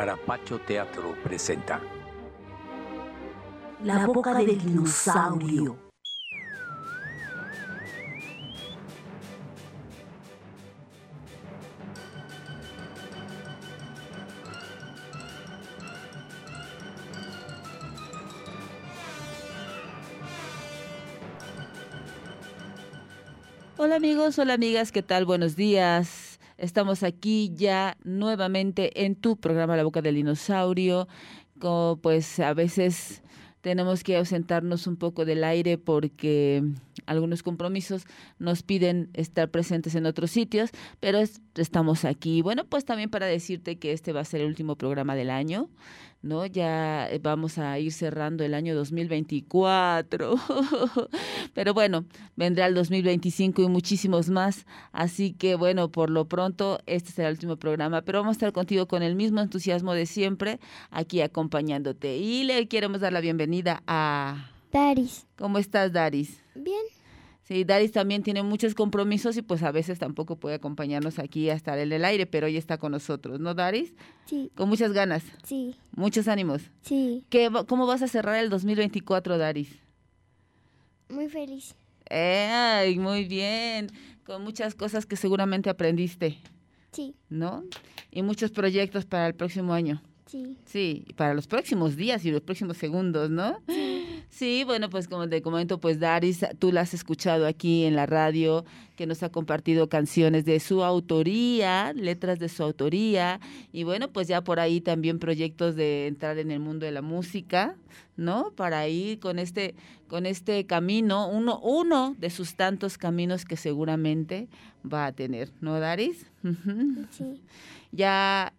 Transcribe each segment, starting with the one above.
Carapacho Teatro presenta La boca del dinosaurio. Hola amigos, hola amigas, ¿qué tal? Buenos días. Estamos aquí ya nuevamente en tu programa La Boca del Dinosaurio. Pues a veces tenemos que ausentarnos un poco del aire porque algunos compromisos nos piden estar presentes en otros sitios, pero estamos aquí. Bueno, pues también para decirte que este va a ser el último programa del año, ¿no? Ya vamos a ir cerrando el año 2024, pero bueno, vendrá el 2025 y muchísimos más, así que bueno, por lo pronto este será el último programa, pero vamos a estar contigo con el mismo entusiasmo de siempre, aquí acompañándote. Y le queremos dar la bienvenida a Daris. ¿Cómo estás, Daris? Bien. Sí, Daris también tiene muchos compromisos y pues a veces tampoco puede acompañarnos aquí a estar en el aire, pero hoy está con nosotros, ¿no, Daris? Sí. Con muchas ganas. Sí. Muchos ánimos. Sí. ¿Cómo vas a cerrar el 2024, Daris? Muy feliz. Ay, muy bien. Con muchas cosas que seguramente aprendiste, Sí. ¿no? Y muchos proyectos para el próximo año. Sí. Sí, y para los próximos días y los próximos segundos, ¿no? Sí, bueno, pues como te comento, pues Daris, tú la has escuchado aquí en la radio, que nos ha compartido canciones de su autoría, letras de su autoría, y bueno, pues ya por ahí también proyectos de entrar en el mundo de la música, ¿no? Para ir con este camino, uno de sus tantos caminos que seguramente va a tener, ¿no, Daris? Sí. Ya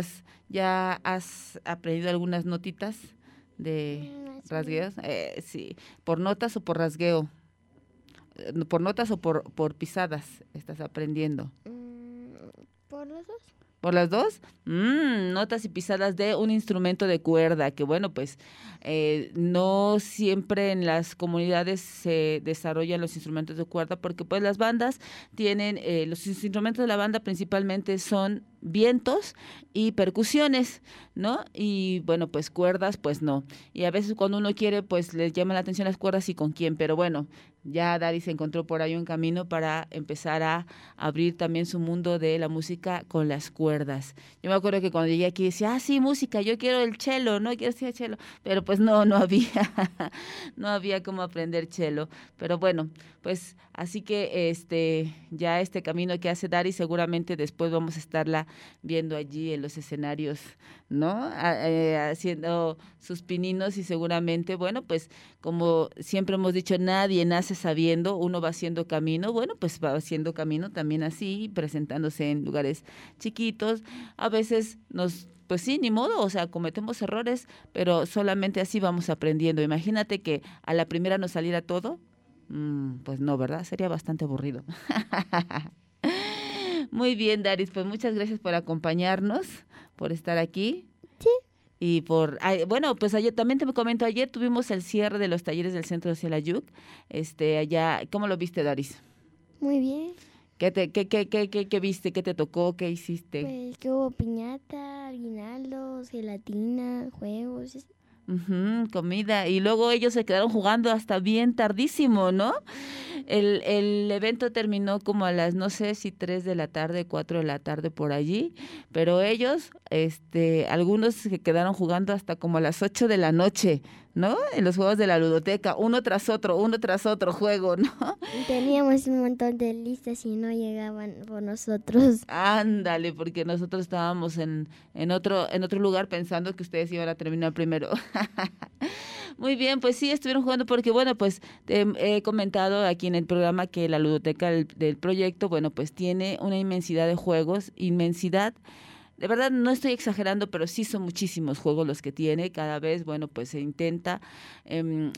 has aprendido algunas notitas de rasgueos, sí, por notas o por rasgueo, por notas o por pisadas estás aprendiendo. ¿Por los dos? ¿Por las dos? Notas y pisadas de un instrumento de cuerda, que bueno, pues no siempre en las comunidades se desarrollan los instrumentos de cuerda, porque pues las bandas tienen, los instrumentos de la banda principalmente son vientos y percusiones, ¿no? Y bueno, pues cuerdas, pues no. Y a veces cuando uno quiere, pues les llama la atención las cuerdas y con quién, pero bueno, ya Dari se encontró por ahí un camino para empezar a abrir también su mundo de la música con las cuerdas. Yo me acuerdo que cuando llegué aquí decía, sí, música, yo quiero el cello, ¿no? Quiero ser cello, pero pues no había, no había cómo aprender cello. Pero bueno, pues así que ya este camino que hace Dari seguramente después vamos a estarla viendo allí en los escenarios, ¿no? Haciendo sus pininos y seguramente, bueno, pues como siempre hemos dicho, nadie nace sabiendo, uno va haciendo camino, bueno, pues va haciendo camino también así, presentándose en lugares chiquitos, a veces pues sí, ni modo, o sea, cometemos errores, pero solamente así vamos aprendiendo. Imagínate que a la primera nos saliera todo, pues no, ¿verdad? Sería bastante aburrido. Muy bien, Daris, pues muchas gracias por acompañarnos, por estar aquí. Sí. Y bueno, pues ayer también te comento, ayer tuvimos el cierre de los talleres del Centro Social Ayuc, allá, ¿cómo lo viste, Daris? Muy bien. ¿Qué viste? ¿Qué te tocó? ¿Qué hiciste? Pues que hubo piñata, aguinaldos, gelatina, juegos. Comida. Y luego ellos se quedaron jugando hasta bien tardísimo, ¿no? El evento terminó como a las, no sé si 3 de la tarde, 4 de la tarde por allí, pero ellos, algunos se quedaron jugando hasta como a las 8 de la noche, ¿no? En los juegos de la ludoteca, uno tras otro juego, ¿no? Teníamos un montón de listas y no llegaban por nosotros. Ándale, porque nosotros estábamos en otro lugar pensando que ustedes iban a terminar primero. Muy bien, pues sí, estuvieron jugando porque, bueno, pues te he comentado aquí en el programa que la ludoteca del proyecto, bueno, pues tiene una inmensidad de juegos, inmensidad. De verdad, no estoy exagerando, pero sí son muchísimos juegos los que tiene. Cada vez, bueno, pues se intenta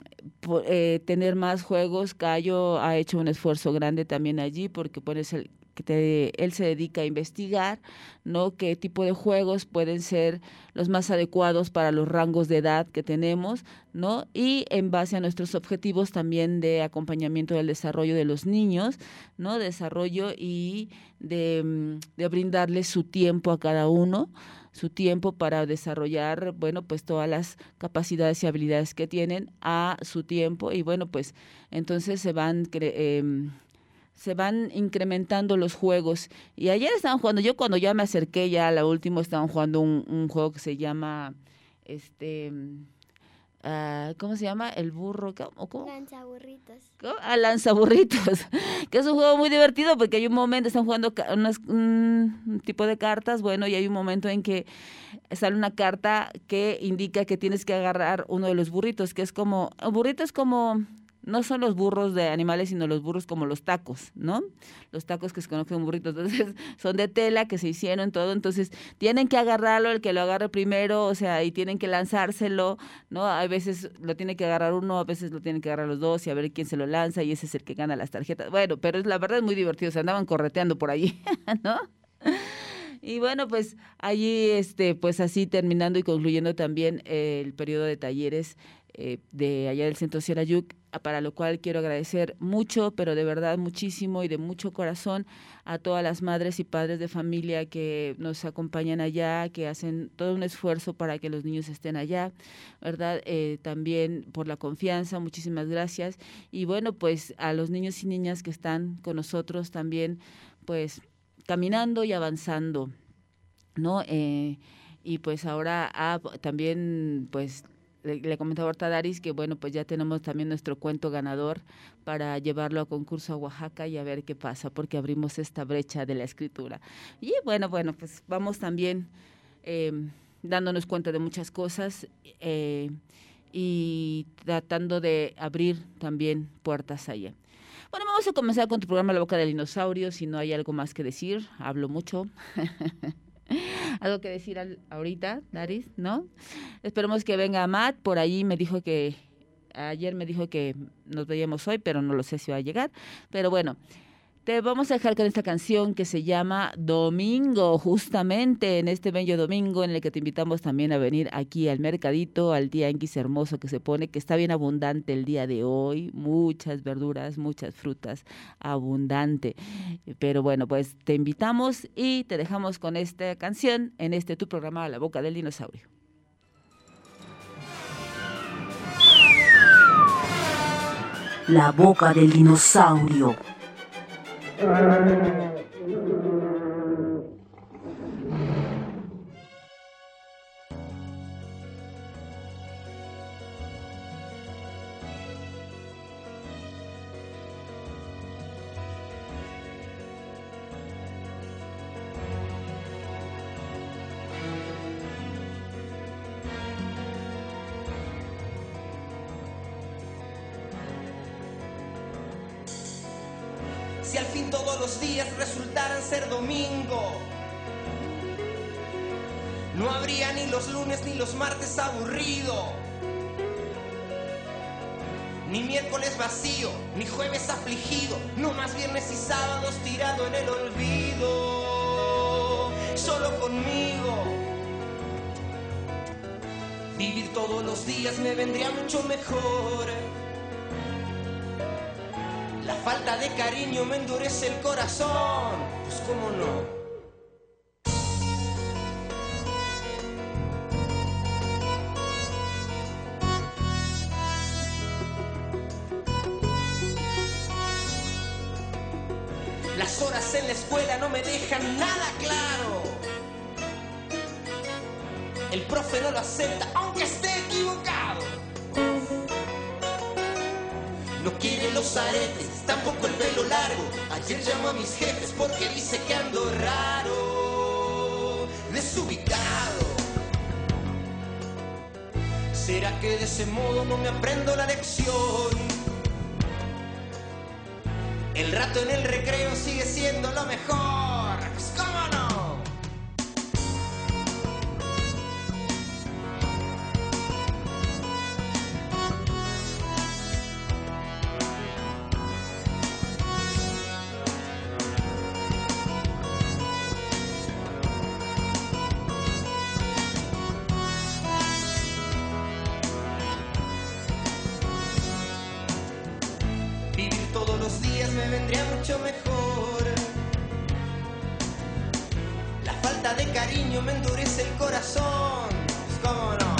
tener más juegos. Cayo ha hecho un esfuerzo grande también allí porque pues él se dedica a investigar, ¿no? Qué tipo de juegos pueden ser los más adecuados para los rangos de edad que tenemos, ¿no? Y en base a nuestros objetivos también de acompañamiento del desarrollo de los niños, ¿no? Desarrollo y de brindarles su tiempo a cada uno, su tiempo para desarrollar, bueno, pues todas las capacidades y habilidades que tienen a su tiempo, y bueno, pues entonces se van incrementando los juegos. Y ayer estaban jugando, yo cuando ya me acerqué ya a la última, estaban jugando un juego que se llama, ¿cómo se llama? El burro, ¿cómo? Lanzaburritos. Lanzaburritos, que es un juego muy divertido porque hay un momento, están jugando un tipo de cartas, bueno, y hay un momento en que sale una carta que indica que tienes que agarrar uno de los burritos, que es como, un burrito es como, no son los burros de animales, sino los burros como los tacos, ¿no? Los tacos que se conocen como burritos, entonces son de tela que se hicieron todo, entonces tienen que agarrarlo, el que lo agarre primero, o sea, y tienen que lanzárselo, ¿no? A veces lo tiene que agarrar uno, a veces lo tienen que agarrar los dos y a ver quién se lo lanza y ese es el que gana las tarjetas. Bueno, pero la verdad es muy divertido, se andaban correteando por allí, ¿no? Y bueno, pues allí, pues así terminando y concluyendo también el periodo de talleres de allá del Centro Sierrayuc, para lo cual quiero agradecer mucho, pero de verdad muchísimo y de mucho corazón a todas las madres y padres de familia que nos acompañan allá, que hacen todo un esfuerzo para que los niños estén allá, ¿verdad? También por la confianza, muchísimas gracias. Y bueno, pues a los niños y niñas que están con nosotros también, pues caminando y avanzando, ¿no? Y pues ahora también, pues le comentaba ahorita a Daris que bueno, pues ya tenemos también nuestro cuento ganador para llevarlo a concurso a Oaxaca y a ver qué pasa, porque abrimos esta brecha de la escritura. Y bueno, pues vamos también dándonos cuenta de muchas cosas y tratando de abrir también puertas allá. Bueno, vamos a comenzar con tu programa La Boca del Dinosaurio. Si no hay algo más que decir, hablo mucho. ¿Algo que decir ahorita, Daris? ¿No? Esperemos que venga Matt. Por ahí ayer me dijo que nos veíamos hoy, pero no lo sé si va a llegar. Pero bueno, te vamos a dejar con esta canción que se llama Domingo, justamente en este bello domingo en el que te invitamos también a venir aquí al mercadito, al tianguis hermoso que se pone, que está bien abundante el día de hoy, muchas verduras, muchas frutas, abundante. Pero bueno, pues te invitamos y te dejamos con esta canción en tu programa La Boca del Dinosaurio. La Boca del Dinosaurio. Si al fin todos los días resultaran ser domingo, no habría ni los lunes ni los martes aburrido, ni miércoles vacío, ni jueves afligido, no más viernes y sábados tirado en el olvido, solo conmigo. Vivir todos los días me vendría mucho mejor. La falta de cariño me endurece el corazón, pues cómo no. Las horas en la escuela no me dejan nada claro. El profe no lo acepta, aunque esté equivocado. No quiere los aretes, tampoco el pelo largo. Ayer llamó a mis jefes porque dice que ando raro, desubicado. ¿Será que de ese modo no me aprendo la lección? El rato en el recreo sigue siendo lo mejor, pues cómo no. mucho mejor. La falta de cariño me endurece el corazón, pues cómo no.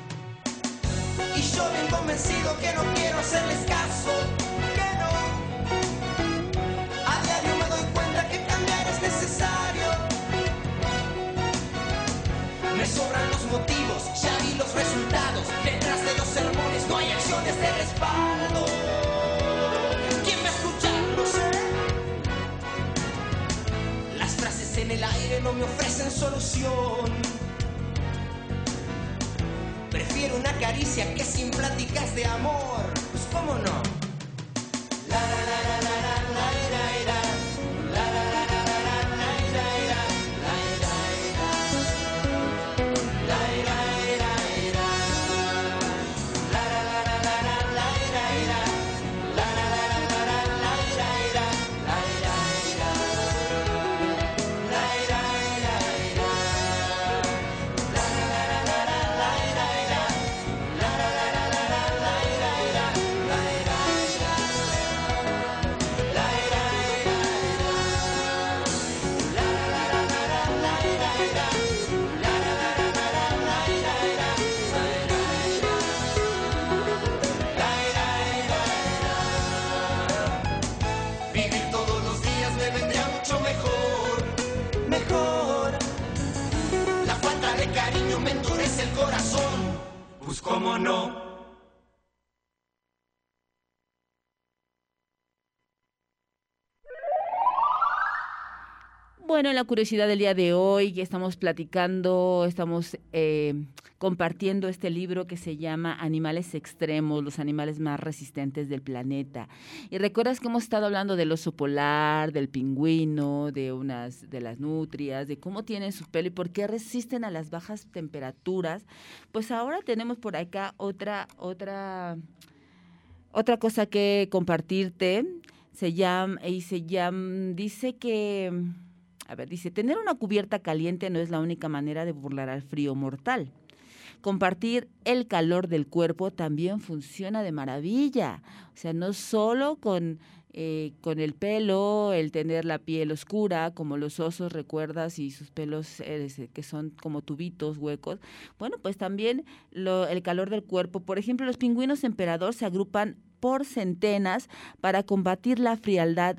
Y yo bien convencido que no quiero hacerles caso, que no. A diario me doy cuenta que cambiar es necesario. Me sobran los motivos, ya vi los resultados. Detrás de los sermones no hay acciones de respaldo. ¿Quién va a escuchar? No sé. Las frases en el aire no me ofrecen solución. Prefiero una caricia que sin pláticas de amor. Pues cómo no. La la la la la la la la la. La la la la la la la la la. La la la. La la la la. La la la la la la la la. La la la la la la la la. La la la. La la Vivir todos los días me vendría mucho mejor, mejor. La falta de cariño me endurece el corazón, pues cómo no. Bueno, en la curiosidad del día de hoy que estamos platicando, estamos compartiendo este libro que se llama Animales Extremos, los animales más resistentes del planeta. Y recuerdas que hemos estado hablando del oso polar, del pingüino, de las nutrias, de cómo tienen su pelo y por qué resisten a las bajas temperaturas. Pues ahora tenemos por acá otra cosa que compartirte. Dice que... dice, tener una cubierta caliente no es la única manera de burlar al frío mortal. Compartir el calor del cuerpo también funciona de maravilla. O sea, no solo con el pelo, el tener la piel oscura, como los osos, recuerdas, y sus pelos que son como tubitos, huecos. Bueno, pues también el calor del cuerpo. Por ejemplo, los pingüinos emperador se agrupan por centenas para combatir la frialdad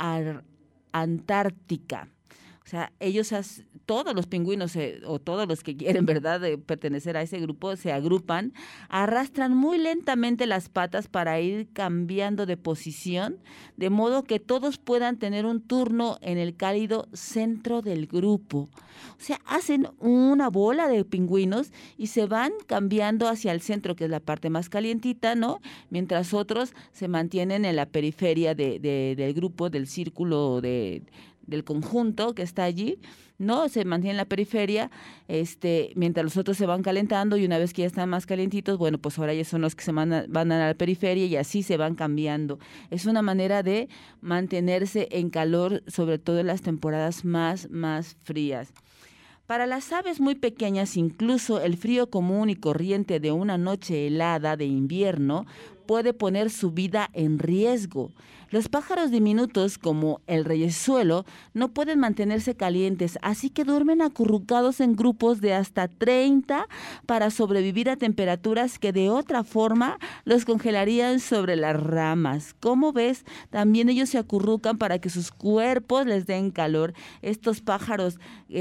antártica. O sea, todos los pingüinos o todos los que quieren, ¿verdad?, de pertenecer a ese grupo, se agrupan, arrastran muy lentamente las patas para ir cambiando de posición, de modo que todos puedan tener un turno en el cálido centro del grupo. O sea, hacen una bola de pingüinos y se van cambiando hacia el centro, que es la parte más calientita, ¿no? Mientras otros se mantienen en la periferia del grupo, del círculo del conjunto que está allí, ¿no? Se mantiene en la periferia, mientras los otros se van calentando, y una vez que ya están más calientitos, bueno, pues ahora ya son los que se van a la periferia y así se van cambiando. Es una manera de mantenerse en calor, sobre todo en las temporadas más frías. Para las aves muy pequeñas, incluso el frío común y corriente de una noche helada de invierno puede poner su vida en riesgo. Los pájaros diminutos, como el reyezuelo, no pueden mantenerse calientes, así que duermen acurrucados en grupos de hasta 30 para sobrevivir a temperaturas que de otra forma los congelarían sobre las ramas. ¿Cómo ves? También ellos se acurrucan para que sus cuerpos les den calor. Estos pájaros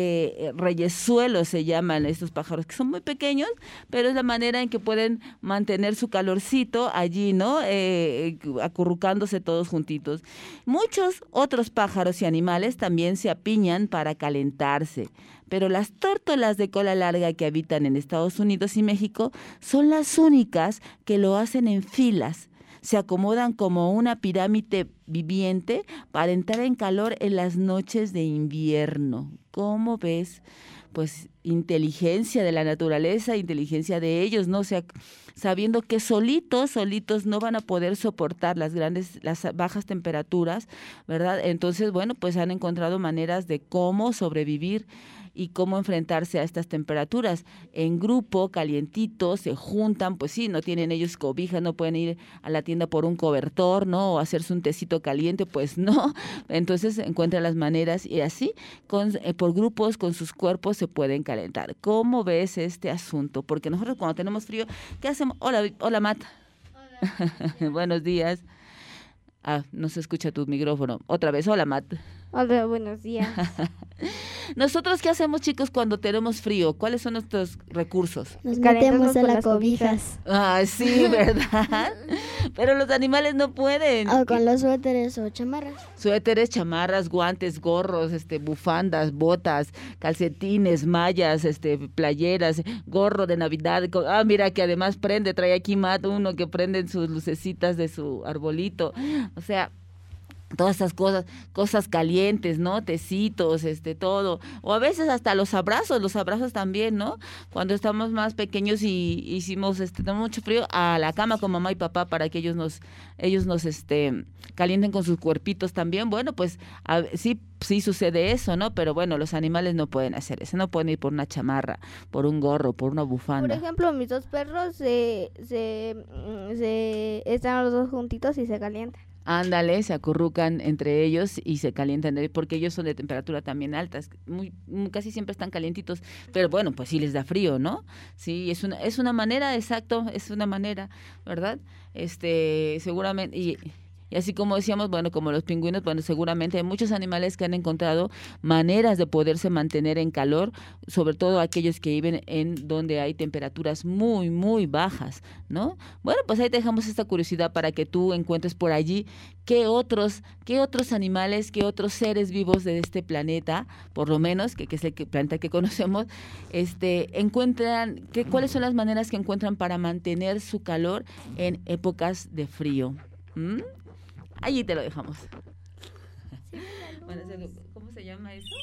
reyezuelos se llaman, estos pájaros que son muy pequeños, pero es la manera en que pueden mantener su calorcito allí, ¿no? Acurrucándose todos juntitos. Muchos otros pájaros y animales también se apiñan para calentarse, pero las tórtolas de cola larga que habitan en Estados Unidos y México son las únicas que lo hacen en filas. Se acomodan como una pirámide viviente para entrar en calor en las noches de invierno. ¿Cómo ves? Pues inteligencia de la naturaleza, inteligencia de ellos, ¿no? O sea, sabiendo que solitos no van a poder soportar las bajas temperaturas, ¿verdad? Entonces, bueno, pues han encontrado maneras de cómo sobrevivir. y cómo enfrentarse a estas temperaturas. En grupo, calientitos, se juntan, pues sí, no tienen ellos cobijas, no pueden ir a la tienda por un cobertor, ¿no? O hacerse un tecito caliente, pues no. Entonces encuentran las maneras y así, por grupos, con sus cuerpos se pueden calentar. ¿Cómo ves este asunto? Porque nosotros cuando tenemos frío, ¿qué hacemos? Hola, Matt. Buenos días. No se escucha tu micrófono. Otra vez, hola, Matt. Hola, buenos días. ¿Nosotros qué hacemos, chicos, cuando tenemos frío? ¿Cuáles son nuestros recursos? Nos Calentarnos metemos a con las las cobijas. Sí, ¿verdad? Pero los animales no pueden. O con los suéteres o chamarras. Suéteres, chamarras, guantes, gorros, bufandas, botas, calcetines, mallas, playeras, gorro de Navidad. Mira que además trae aquí Matt uno que prenden sus lucecitas de su arbolito. O sea, todas esas cosas calientes, ¿no? Tecitos, todo. O a veces hasta los abrazos también, ¿no? Cuando estamos más pequeños y tenemos mucho frío, a la cama con mamá y papá para que ellos nos calienten con sus cuerpitos también. Bueno, pues sí sucede eso, ¿no? Pero bueno, los animales no pueden hacer eso, no pueden ir por una chamarra, por un gorro, por una bufanda. Por ejemplo, mis dos perros se están los dos juntitos y se calientan. Ándale, se acurrucan entre ellos y se calientan, porque ellos son de temperatura también altas, casi siempre están calientitos, pero bueno, pues sí les da frío, ¿no? Sí, es una manera, exacto, es una manera, ¿verdad? Seguramente, y así como decíamos, bueno, como los pingüinos, bueno, seguramente hay muchos animales que han encontrado maneras de poderse mantener en calor, sobre todo aquellos que viven en donde hay temperaturas muy, muy bajas, ¿no? Bueno, pues ahí te dejamos esta curiosidad para que tú encuentres por allí qué otros animales, qué otros seres vivos de este planeta, por lo menos, que es el planeta que conocemos, encuentran, cuáles son las maneras que encuentran para mantener su calor en épocas de frío. Allí te lo dejamos. Bueno, ¿cómo se llama eso?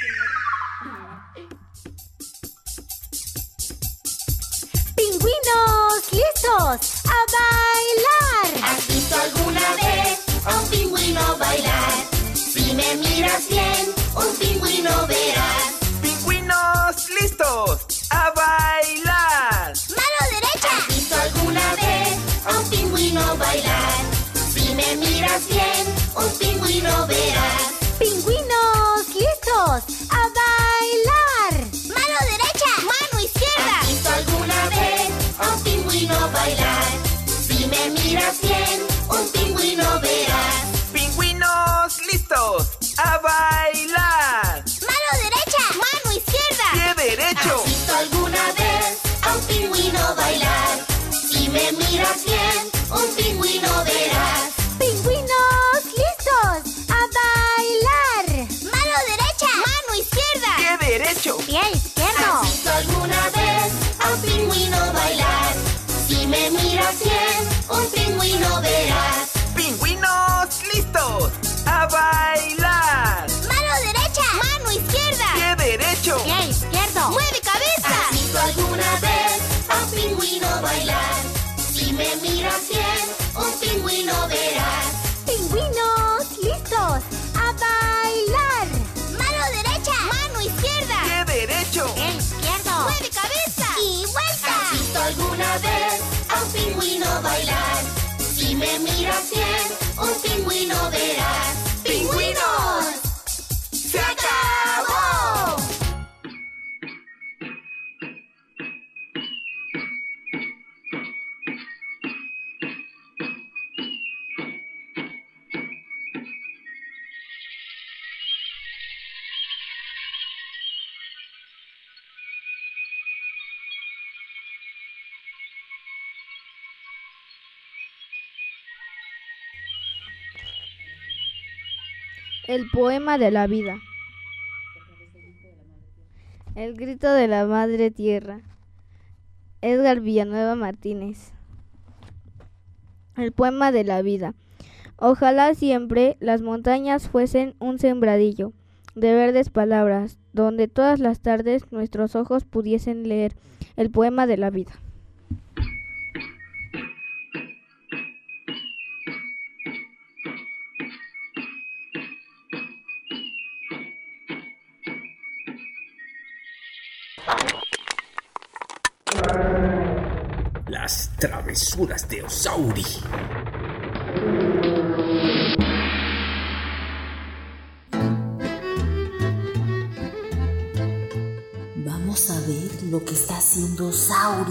¡Pingüinos listos a bailar! ¿Has visto alguna vez a un pingüino bailar? Si me miras bien, un pingüino verás. ¡Pingüinos listos a bailar! ¡Mano derecha! ¿Has visto alguna vez a un pingüino bailar? Si me miras bien, un pingüino verás. ¡Pingüinos listos a bailar! ¡Mano derecha! ¡Mano izquierda! ¿Has visto alguna vez a un pingüino bailar? Si me miras bien, un pingüino verás. ¡Pingüinos listos a bailar! ¡Mano derecha! ¡Mano izquierda! ¡Pie derecho! ¿Has visto alguna vez a un pingüino bailar? Si me miras bien, un pingüino verás. ¡Pingüinos listos a bailar! ¡Mano derecha! ¡Mano izquierda! ¡Pie derecho! ¡Pie izquierdo! ¿Has visto alguna vez a un pingüino bailar? Si me miras bien, un pingüino verás. ¡Pingüinos listos a bailar! ¡Mano derecha! ¡Mano izquierda! ¡Pie derecho! ¡Pie izquierdo! ¡Mueve cabeza! ¿Has visto alguna vez a un pingüino bailar? Si me miras bien, un pingüino verás. ¡Pingüinos listos a bailar! ¡Mano derecha! ¡Mano izquierda! ¡Pie derecho! ¡Pie izquierdo! ¡Mueve cabeza! ¡Y vuelta! ¿Has visto alguna vez a un pingüino bailar? Si me miras bien, un pingüino verás. ¡Pingüinos! ¡Se acabó! El poema de la vida. El grito de la madre tierra. Edgar Villanueva Martínez. El poema de la vida. Ojalá siempre las montañas fuesen un sembradillo de verdes palabras, donde todas las tardes nuestros ojos pudiesen leer el poema de la vida. Las travesuras de Osauri. Vamos a ver lo que está haciendo Sauri.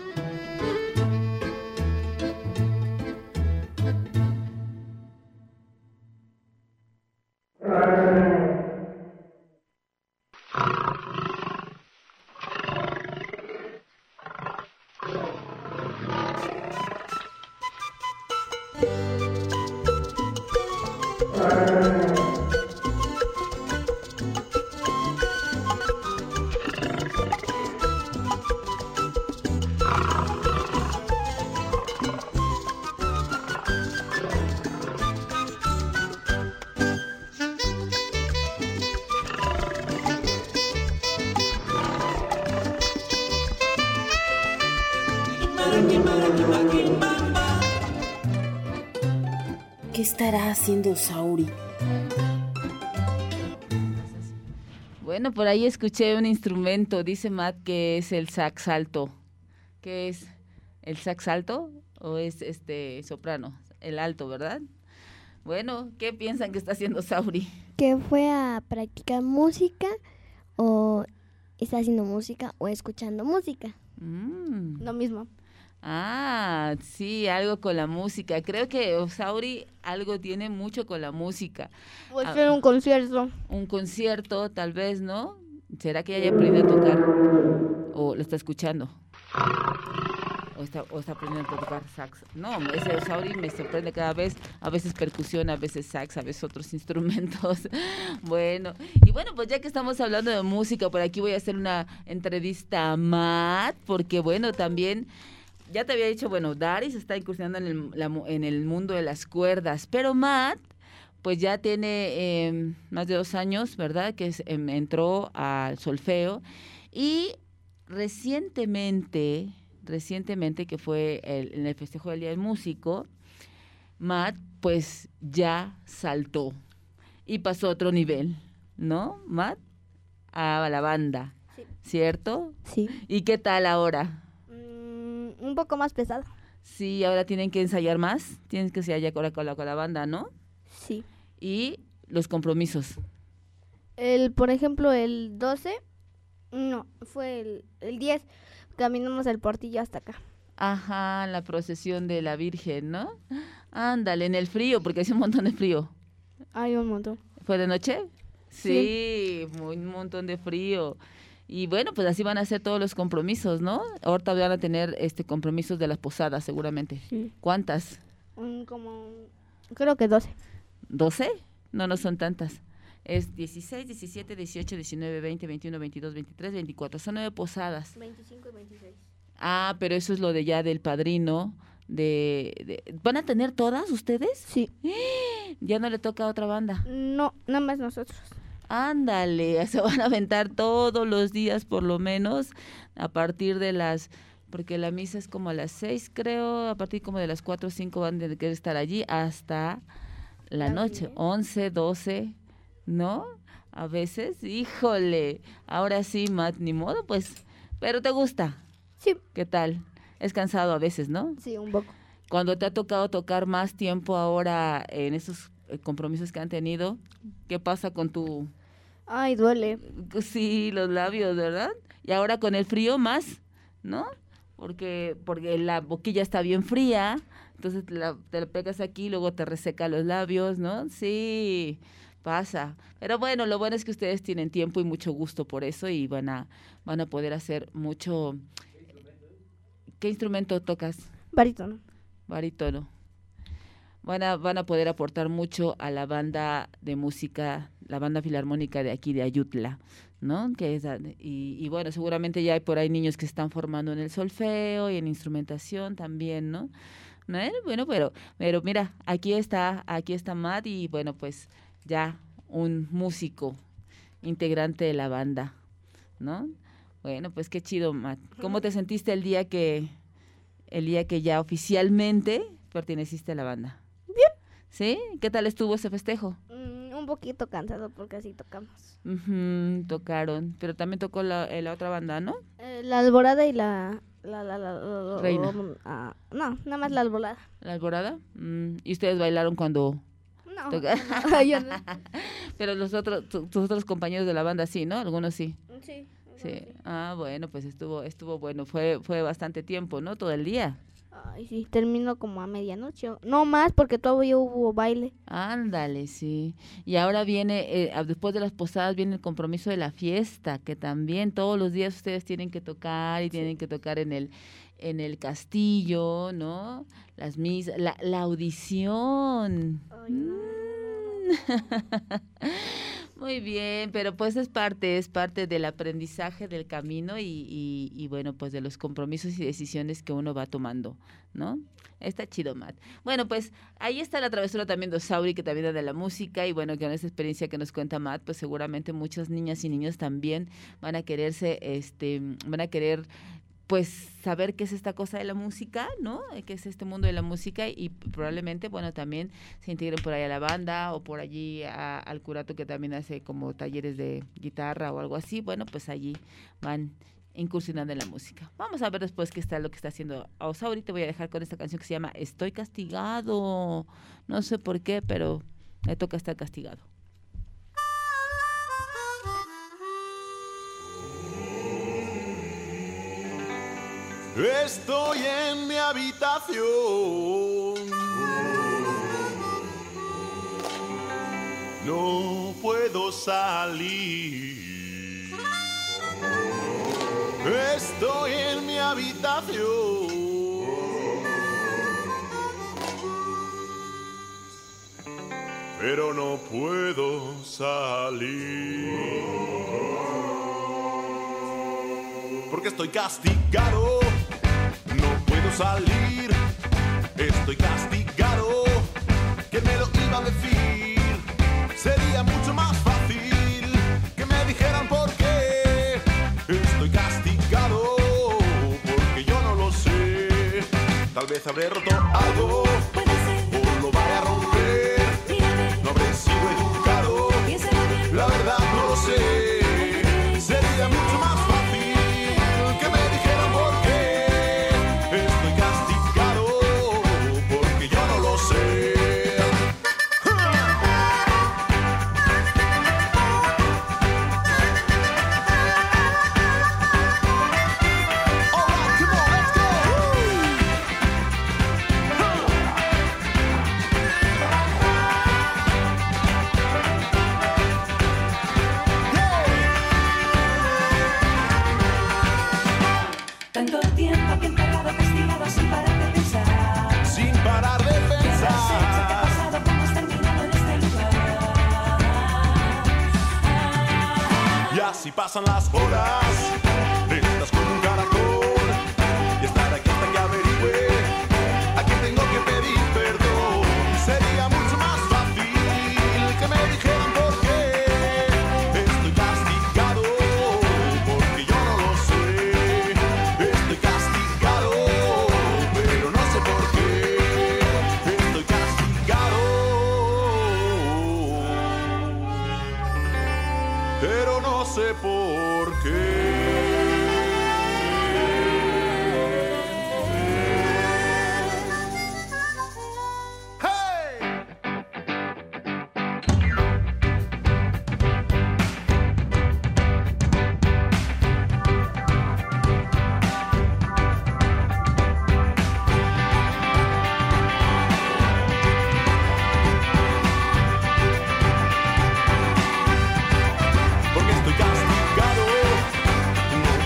¿Qué estará haciendo Sauri? Bueno, por ahí escuché un instrumento, dice Matt que es el sax alto. ¿Qué es? ¿El sax alto o es soprano? El alto, ¿verdad? Bueno, ¿qué piensan que está haciendo Sauri? Que fue a practicar música o está haciendo música o escuchando música. Lo mismo. Ah, sí, algo con la música. Creo que Osauri algo tiene mucho con la música. Puede ser un concierto. Un concierto, tal vez, ¿no? ¿Será que ella ya aprendió a tocar? ¿O lo está escuchando? ¿O está aprendiendo a tocar sax? No, ese Osauri me sorprende cada vez. A veces percusión, a veces sax, a veces otros instrumentos. Bueno, y bueno, pues ya que estamos hablando de música, por aquí voy a hacer una entrevista a Matt, porque bueno, también... Ya te había dicho, bueno, Daris está incursionando en el mundo de las cuerdas, pero Matt, pues ya tiene más de 2 años, ¿verdad? Que entró al solfeo y recientemente que fue en el festejo del Día del Músico, Matt, pues ya saltó y pasó a otro nivel, ¿no, Matt? A la banda, Sí. ¿Cierto? Sí. ¿Y qué tal ahora? Un poco más pesado. Sí, ahora tienen que ensayar más, tienen que ensayar ahora con la banda, ¿no? Sí. Y los compromisos. Por ejemplo, el 12, no, fue el 10, caminamos el portillo hasta acá. Ajá, la procesión de la Virgen, ¿no? Ándale, en el frío, porque hace un montón de frío. Hay un montón. ¿Fue de noche? Sí, un montón de frío. Y bueno, pues así van a ser todos los compromisos, ¿no? Ahorita van a tener compromisos de las posadas, seguramente. Sí. ¿Cuántas? Creo que 12. ¿12? No son tantas. Es 16, 17, 18, 19, 20, 21, 22, 23, 24. Son 9 posadas. 25 y 26. Ah, pero eso es lo de ya del padrino. ¿Van a tener todas ustedes? Sí. Ya no le toca a otra banda. No, nada más nosotros. Ándale, se van a aventar todos los días por lo menos a partir de porque la misa es como a las 6 creo, a partir como de las 4 o 5 van a tener que estar allí hasta la noche, 11, 12, ¿no? A veces, híjole, ahora sí, Matt, ni modo, pues, pero ¿te gusta? Sí. ¿Qué tal? Es cansado a veces, ¿no? Sí, un poco. Cuando te ha tocado tocar más tiempo ahora en esos compromisos que han tenido, ¿qué pasa con tu... Ay, duele. Sí, los labios, ¿verdad? Y ahora con el frío más, ¿no? Porque la boquilla está bien fría, entonces te la pegas aquí y luego te reseca los labios, ¿no? Sí, pasa. Pero bueno, lo bueno es que ustedes tienen tiempo y mucho gusto por eso y van a poder hacer mucho... ¿Qué instrumento tocas? Barítono. Barítono. Van a poder aportar mucho a la banda de música, la banda filarmónica de aquí de Ayutla, ¿no? Y bueno, seguramente ya hay por ahí niños que se están formando en el solfeo y en instrumentación también, ¿no? ¿No? Bueno, pero mira, aquí está Matt y bueno, pues ya un músico integrante de la banda, ¿no? Bueno, pues qué chido, Matt. ¿Cómo te sentiste el día que ya oficialmente perteneciste a la banda? Bien. ¿Sí? ¿Qué tal estuvo ese festejo? Un un poquito cansado porque así tocamos. Tocaron, pero también tocó la otra banda, ¿no? La Alborada y la Reina. No, nada más la Alborada. ¿La Alborada? ¿Y ustedes bailaron cuando No, toca? no, yo no. Pero tus otros compañeros de la banda sí, ¿no? Algunos sí. Sí. Sí. Ah, bueno, pues estuvo bueno. Fue bastante tiempo, ¿no? Todo el día. Ay, sí, termino como a medianoche. No más porque todavía hubo baile. Ándale, sí. Y ahora viene, después de las posadas, viene el compromiso de la fiesta, que también todos los días ustedes tienen que tocar y tienen que tocar en el castillo, ¿no? Las misas, la audición. Ay, no. Muy bien, pero pues es parte del aprendizaje del camino y bueno, pues de los compromisos y decisiones que uno va tomando, ¿no? Está chido, Matt. Bueno, pues ahí está la travesura también de Osauri, que también da de la música, y bueno, con esta experiencia que nos cuenta Matt, pues seguramente muchas niñas y niños también van a querer pues saber qué es esta cosa de la música, ¿no? Qué es este mundo de la música y probablemente, bueno, también se integren por ahí a la banda o por allí al curato que también hace como talleres de guitarra o algo así. Bueno, pues allí van incursionando en la música. Vamos a ver después qué está lo que está haciendo Osauri. Te voy a dejar con esta canción que se llama Estoy castigado. No sé por qué, pero me toca estar castigado. Estoy en mi habitación, no puedo salir. Estoy en mi habitación, pero no puedo salir. Porque estoy castigado, no puedo salir. Estoy castigado, ¿quién me lo iba a decir? Sería mucho más fácil que me dijeran por qué. Estoy castigado, porque yo no lo sé. Tal vez habré roto algo, o lo vaya a romper. No habré sido educado, la verdad no lo sé. Sería mucho más fácil que me dijeran por qué. Estoy castigado, porque yo no lo sé. Alright, come on, let's go. Tanto tiempo que enterrado, castigado sin parar de pensar. Sin parar de ¿Qué habrás hecho? ¿Qué ha pensar. pasado? ¿Cómo has terminado en este lugar? Y así pasan las horas, estás con un caracol y estar aquí hasta que averigüe a quién tengo que pedir perdón. Sería mucho más fácil que me dijeran por qué. Estoy castigado, porque yo no lo sé. Estoy castigado, pero no sé por qué. Estoy castigado, pero no sé por qué. ¡Hey! Porque estoy castigado, no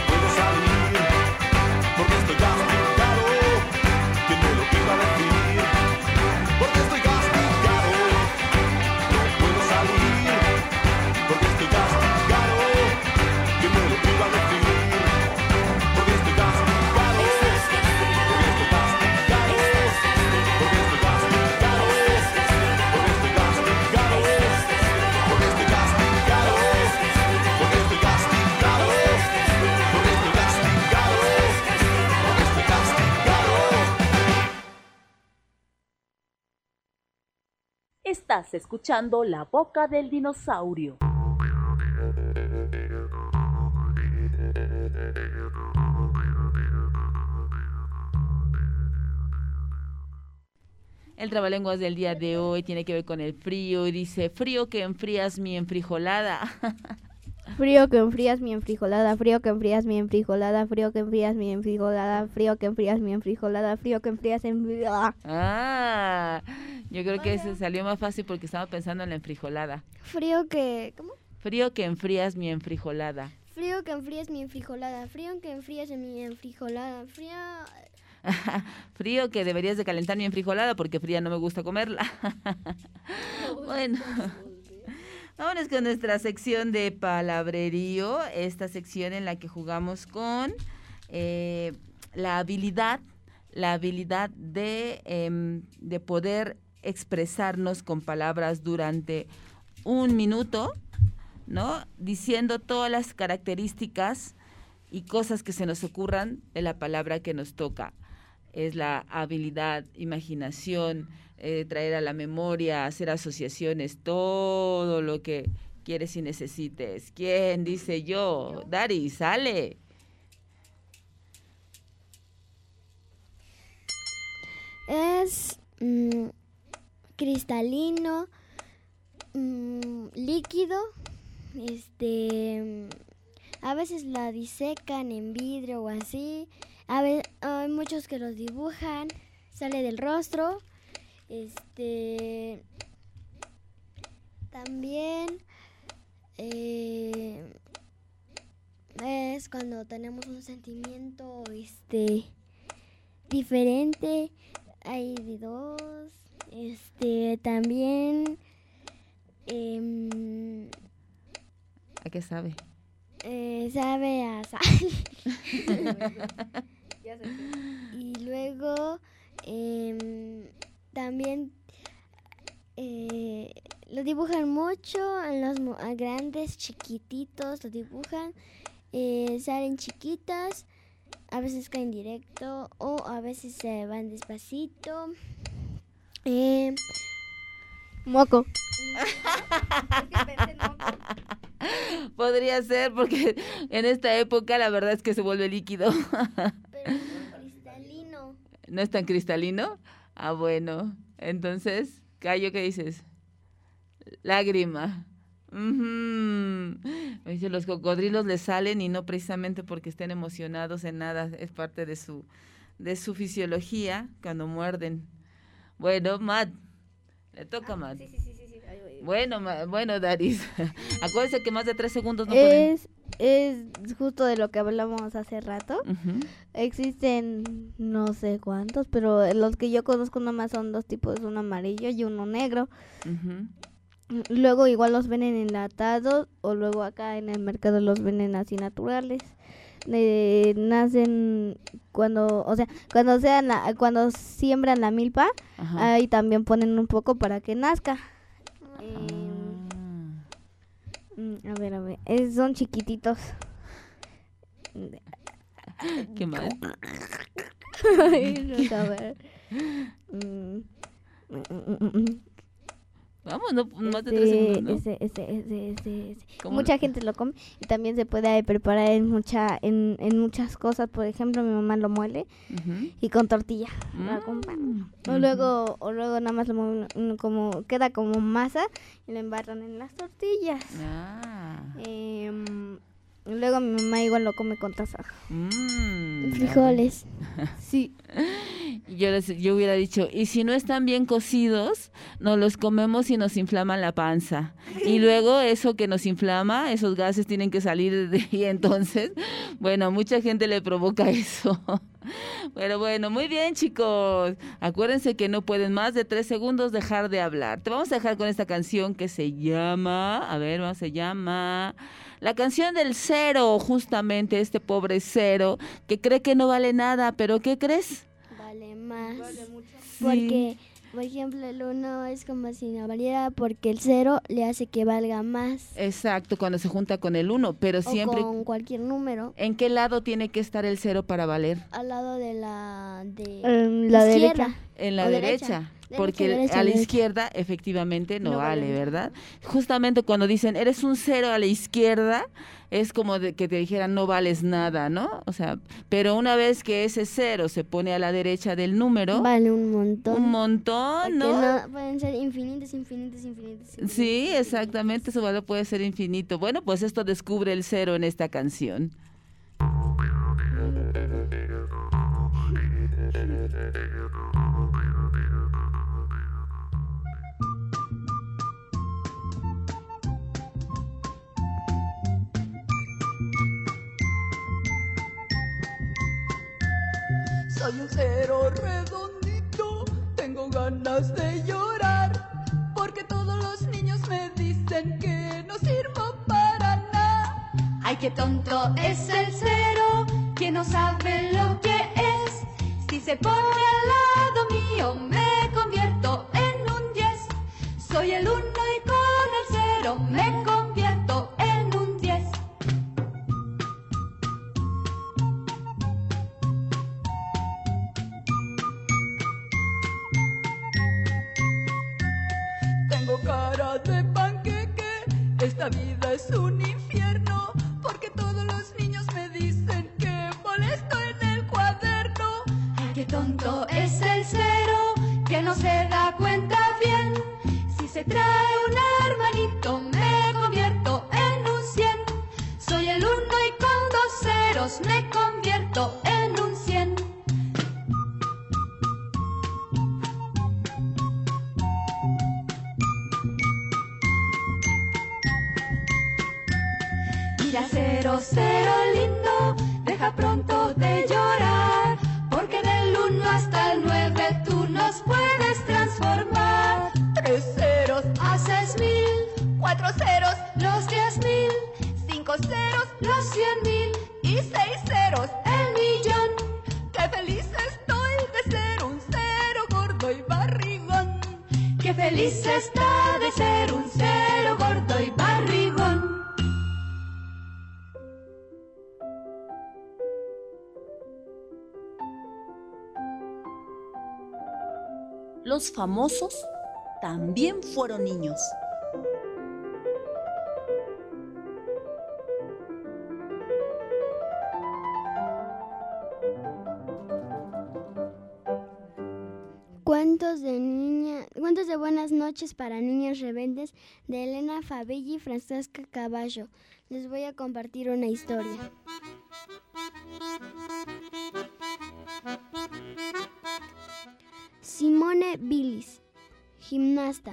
Estás escuchando La Boca del Dinosaurio. El trabalenguas del día de hoy tiene que ver con el frío y dice: frío que enfrías mi enfrijolada. Frío que enfrías mi enfrijolada, frío que enfrías mi enfrijolada, frío que enfrías mi enfrijolada, frío que enfrías mi enfrijolada, frío que enfrías en... Ah, yo creo que ese salió más fácil porque estaba pensando en la enfrijolada. Frío que... ¿Cómo? Frío que enfrías mi enfrijolada. Frío que enfrías mi enfrijolada, frío que enfrías mi enfrijolada, frío... Frío que deberías de calentar mi enfrijolada porque fría no me gusta comerla. Bueno, vámonos con nuestra sección de palabrerío, esta sección en la que jugamos con la habilidad de poder expresarnos con palabras durante 1 minuto, ¿no? Diciendo todas las características y cosas que se nos ocurran de la palabra que nos toca. Es la habilidad, imaginación, traer a la memoria, hacer asociaciones, todo lo que quieres y necesites. ¿Quién dice yo? Dari, sale. Es cristalino, líquido, a veces la disecan en vidrio o así. Hay muchos que los dibujan, sale del rostro. También es cuando tenemos un sentimiento diferente. Hay de dos. También ¿a qué sabe? Sabe a sal. Y luego también lo dibujan mucho en los grandes, chiquititos, lo dibujan, salen chiquitas, a veces caen directo o a veces se van despacito. Moco. Podría ser porque en esta época la verdad es que se vuelve líquido. Pero no es cristalino. ¿No es tan cristalino? Ah, bueno. Entonces, Cayo, ¿qué dices? Lágrima. Dice, los cocodrilos les salen y no precisamente porque estén emocionados en nada, es parte de su fisiología cuando muerden. Bueno, Matt, le toca a Matt. Sí. Bueno, Daris, acuérdense que más de 3 segundos no pueden. Es justo de lo que hablamos hace rato. Uh-huh. Existen no sé cuántos, pero los que yo conozco nomás son 2 tipos, uno amarillo y uno negro. Uh-huh. Luego igual los venden enlatados o luego acá en el mercado los venden así naturales. Nacen cuando siembran la milpa, ajá, ahí también ponen un poco para que nazca. A ver, son chiquititos. ¿Qué más? Ay, a ver. Vamos, no más de 3 segundos, ¿no? Mucha gente lo come y también se puede preparar en muchas cosas. Por ejemplo, mi mamá lo muele y con tortilla lo acompaña. O luego nada más lo mueven como queda como masa y lo embarran en las tortillas. Luego mi mamá igual lo come con taza. Frijoles. Sí. Yo hubiera dicho, y si no están bien cocidos, nos los comemos y nos inflaman la panza. Y luego eso que nos inflama, esos gases tienen que salir de ahí. Entonces, bueno, a mucha gente le provoca eso. Pero bueno, muy bien, chicos. Acuérdense que no pueden más de 3 segundos dejar de hablar. Te vamos a dejar con esta canción que se llama, la canción del cero, justamente este pobre cero que cree que no vale nada, pero ¿qué crees? Vale más. Vale mucho. Sí. Porque, por ejemplo, el 1 es como si no valiera porque el 0 le hace que valga más. Exacto, cuando se junta con el 1, pero siempre... O con cualquier número. ¿En qué lado tiene que estar el 0 para valer? Al lado de la la derecha. En la O derecha, porque derecha, a la derecha. izquierda efectivamente no No vale, vale. ¿verdad? Justamente cuando dicen eres un 0 a la izquierda, es como que te dijeran no vales nada, ¿no? O sea, pero una vez que ese 0 se pone a la derecha del número, Vale un montón. un montón, Porque ¿no? pueden ser infinitos, infinitos, infinitos. Sí, exactamente, su valor puede ser infinito. Bueno, pues esto descubre el 0 en esta canción. Soy un 0 redondito, tengo ganas de llorar, porque todos los niños me dicen que no sirvo para nada. Ay, qué tonto es el 0, que no sabe lo que es. Si se pone al lado mío, me convierto en un 10. Soy el 1 y con el 0 me convierto en un 10. Tengo cara de panqueque, esta vida es un infierno, porque todos los niños me dicen que molesto en el cuaderno. Ay, qué tonto es el 0, que no se da cuenta bien. Si se trae un hermanito, me convierto en un 100. Soy el 1 y con 2 ceros me convierto en un 100. Mira, 0, 0 lindo, deja pronto de llorar, porque del 1 hasta el 9 tú nos puedes transformar. 3 ceros, Haces 1000, 4 ceros, los 10,000, 5 ceros los 100,000, y 6 ceros. el millón. ¡Qué feliz estoy de ser un 0 gordo y barrigón! Qué feliz está de ser un 0 gordo y barrigón. Los famosos también fueron niños. Cuentos de buenas noches para niños rebeldes de Elena Favilli y Francesca Caballo. Les voy a compartir una historia. Simone Biles, gimnasta.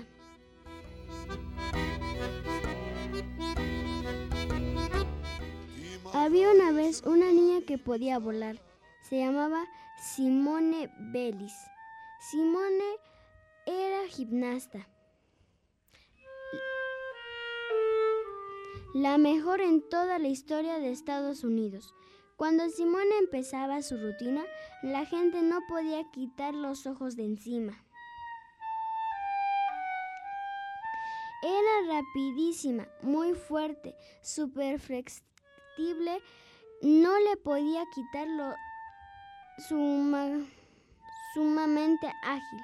Había una vez una niña que podía volar. Se llamaba Simone Biles. Simone era gimnasta, la mejor en toda la historia de Estados Unidos. Cuando Simone empezaba su rutina, la gente no podía quitar los ojos de encima. Era rapidísima, muy fuerte, súper flexible, no le podía quitar sumamente ágil.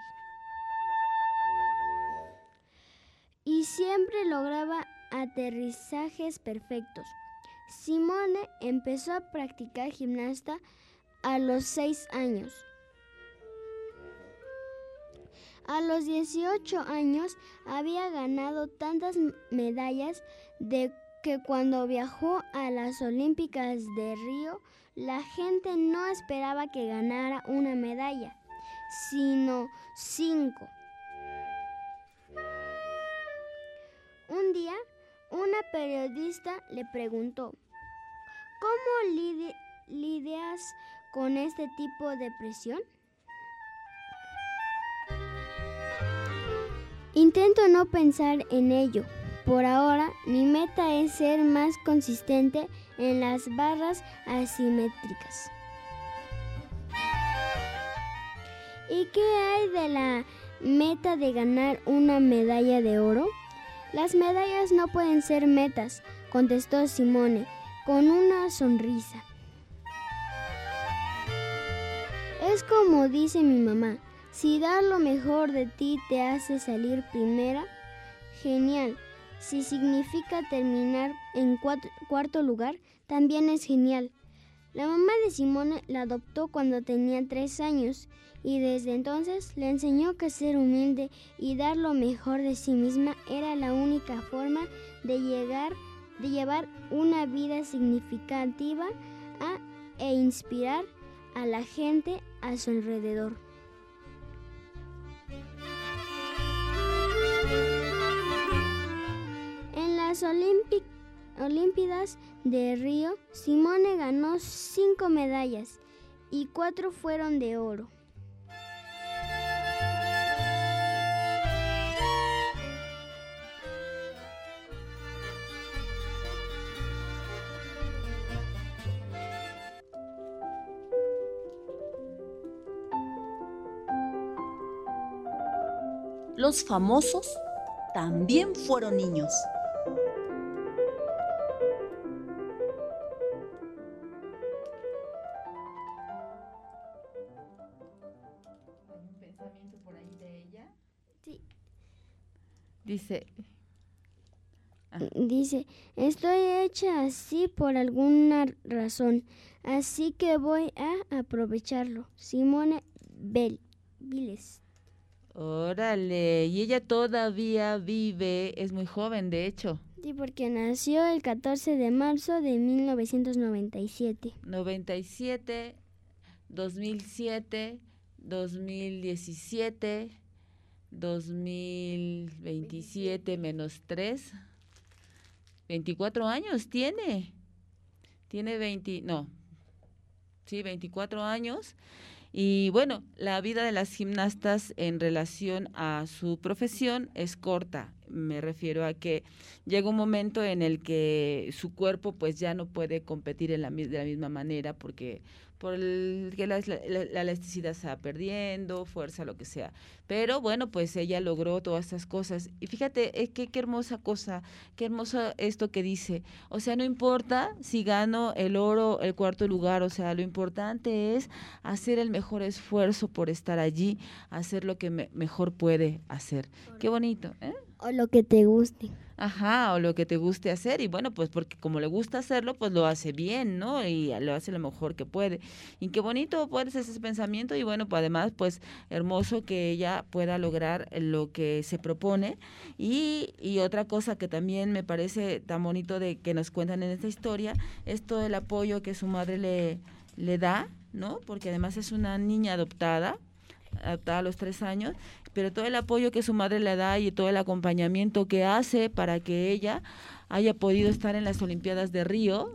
Y siempre lograba aterrizajes perfectos. Simone empezó a practicar gimnasia a los 6 años. A los 18 años había ganado tantas medallas de que cuando viajó a las Olímpicas de Río, la gente no esperaba que ganara una medalla, sino 5. Un día, una periodista le preguntó: ¿cómo lidias con este tipo de presión? Intento no pensar en ello. Por ahora, mi meta es ser más consistente en las barras asimétricas. ¿Y qué hay de la meta de ganar una medalla de oro? Las medallas no pueden ser metas, contestó Simone con una sonrisa. Es como dice mi mamá, Si dar lo mejor de ti te hace salir primera, genial. Si significa terminar en cuarto lugar, también es genial. La mamá de Simone la adoptó cuando tenía 3 años y desde entonces le enseñó que ser humilde y dar lo mejor de sí misma era la única forma de llevar una vida significativa e inspirar a la gente a su alrededor. En las Olimpiadas de Río, Simone ganó 5 medallas y 4 fueron de oro. Los famosos también fueron niños. Dice, estoy hecha así por alguna razón, así que voy a aprovecharlo. Simone Biles. Órale, y ella todavía vive, es muy joven de hecho. Sí, porque nació el 14 de marzo de 1997. 97, 2007, 2017, 2027 menos 3, 24 años tiene. Tiene 24 años. Y bueno, la vida de las gimnastas en relación a su profesión es corta. Me refiero a que llega un momento en el que su cuerpo pues ya no puede competir de la misma manera porque que la elasticidad se va perdiendo, fuerza, lo que sea. Pero bueno, pues ella logró todas estas cosas. Y fíjate, qué hermosa cosa, qué hermoso esto que dice. O sea, no importa si gano el oro, el 4º lugar, o sea, lo importante es hacer el mejor esfuerzo por estar allí, hacer lo que mejor puede hacer. Qué bonito, ¿eh? O lo que te guste. Ajá, o lo que te guste hacer, y bueno, pues porque como le gusta hacerlo, pues lo hace bien, ¿no? Y lo hace lo mejor que puede. Y qué bonito puede ser ese pensamiento, y bueno, pues además, pues hermoso que ella pueda lograr lo que se propone. Y otra cosa que también me parece tan bonito de que nos cuentan en esta historia, es todo el apoyo que su madre le da, ¿no? Porque además es una niña adoptada a los 3 años, pero todo el apoyo que su madre le da y todo el acompañamiento que hace para que ella haya podido estar en las Olimpiadas de Río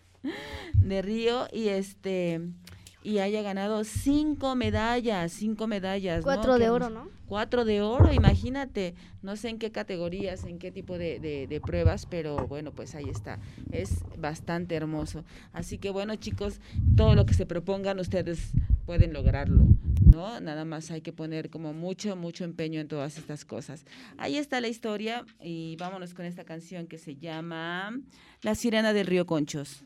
y haya ganado 5 medallas, 4 ¿no? de oro, ¿no? 4 de oro, imagínate, no sé en qué categorías, en qué tipo de pruebas, pero bueno, pues ahí está, es bastante hermoso. Así que bueno, chicos, todo lo que se propongan ustedes pueden lograrlo, ¿no? Nada más hay que poner como mucho empeño en todas estas cosas. Ahí está la historia y vámonos con esta canción que se llama La Sirena del Río Conchos.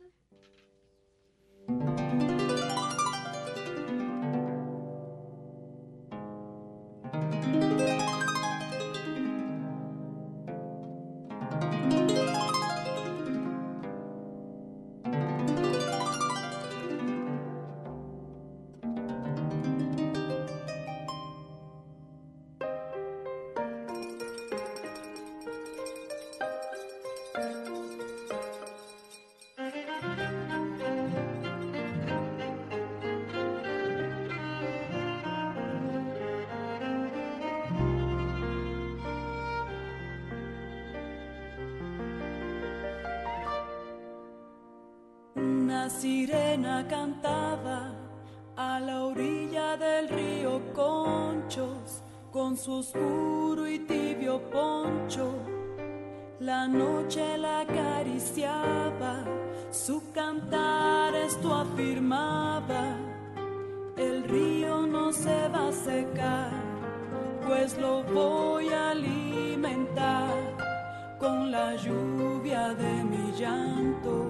Una sirena cantaba a la orilla del río Conchos, con su oscuro y tibio poncho. La noche la acariciaba, su cantar esto afirmaba: el río no se va a secar, pues lo voy a alimentar con la lluvia de mi llanto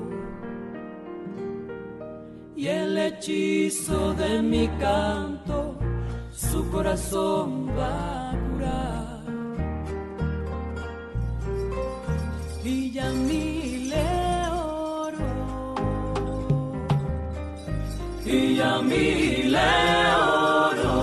y el hechizo de mi canto. su corazón va a curar. Y Yamile oró, y Yamile oró,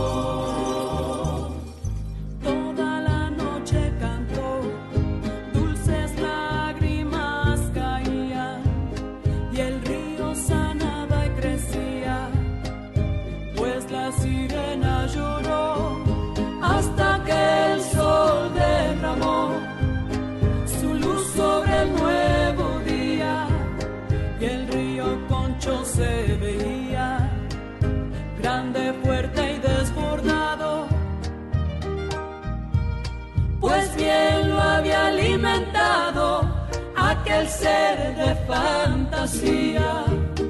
toda la noche cantó, dulces lágrimas caían, y el río sanaba y crecía, pues la sirena lloró hasta que el sol derramó su luz sobre el nuevo día, y el río Concho se veía grande, fuerte y desbordado, pues bien lo había alimentado aquel ser de fantasía.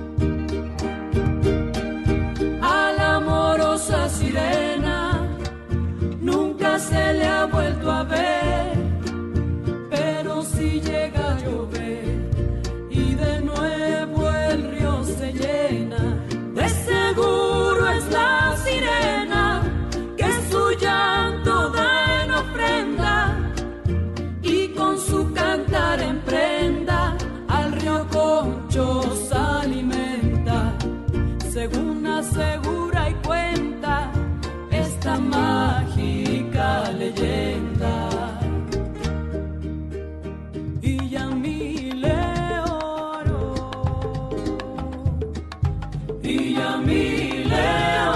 A la amorosa sirena nunca se le ha vuelto a ver, pero si llega a llover y de nuevo el río se llena, de seguro es la sirena que su llanto da en ofrenda y con su cantar en prenda al río Concho se alimenta, según asegura y cuenta esta mágica leyenda. Y Yamile oró, y Yamile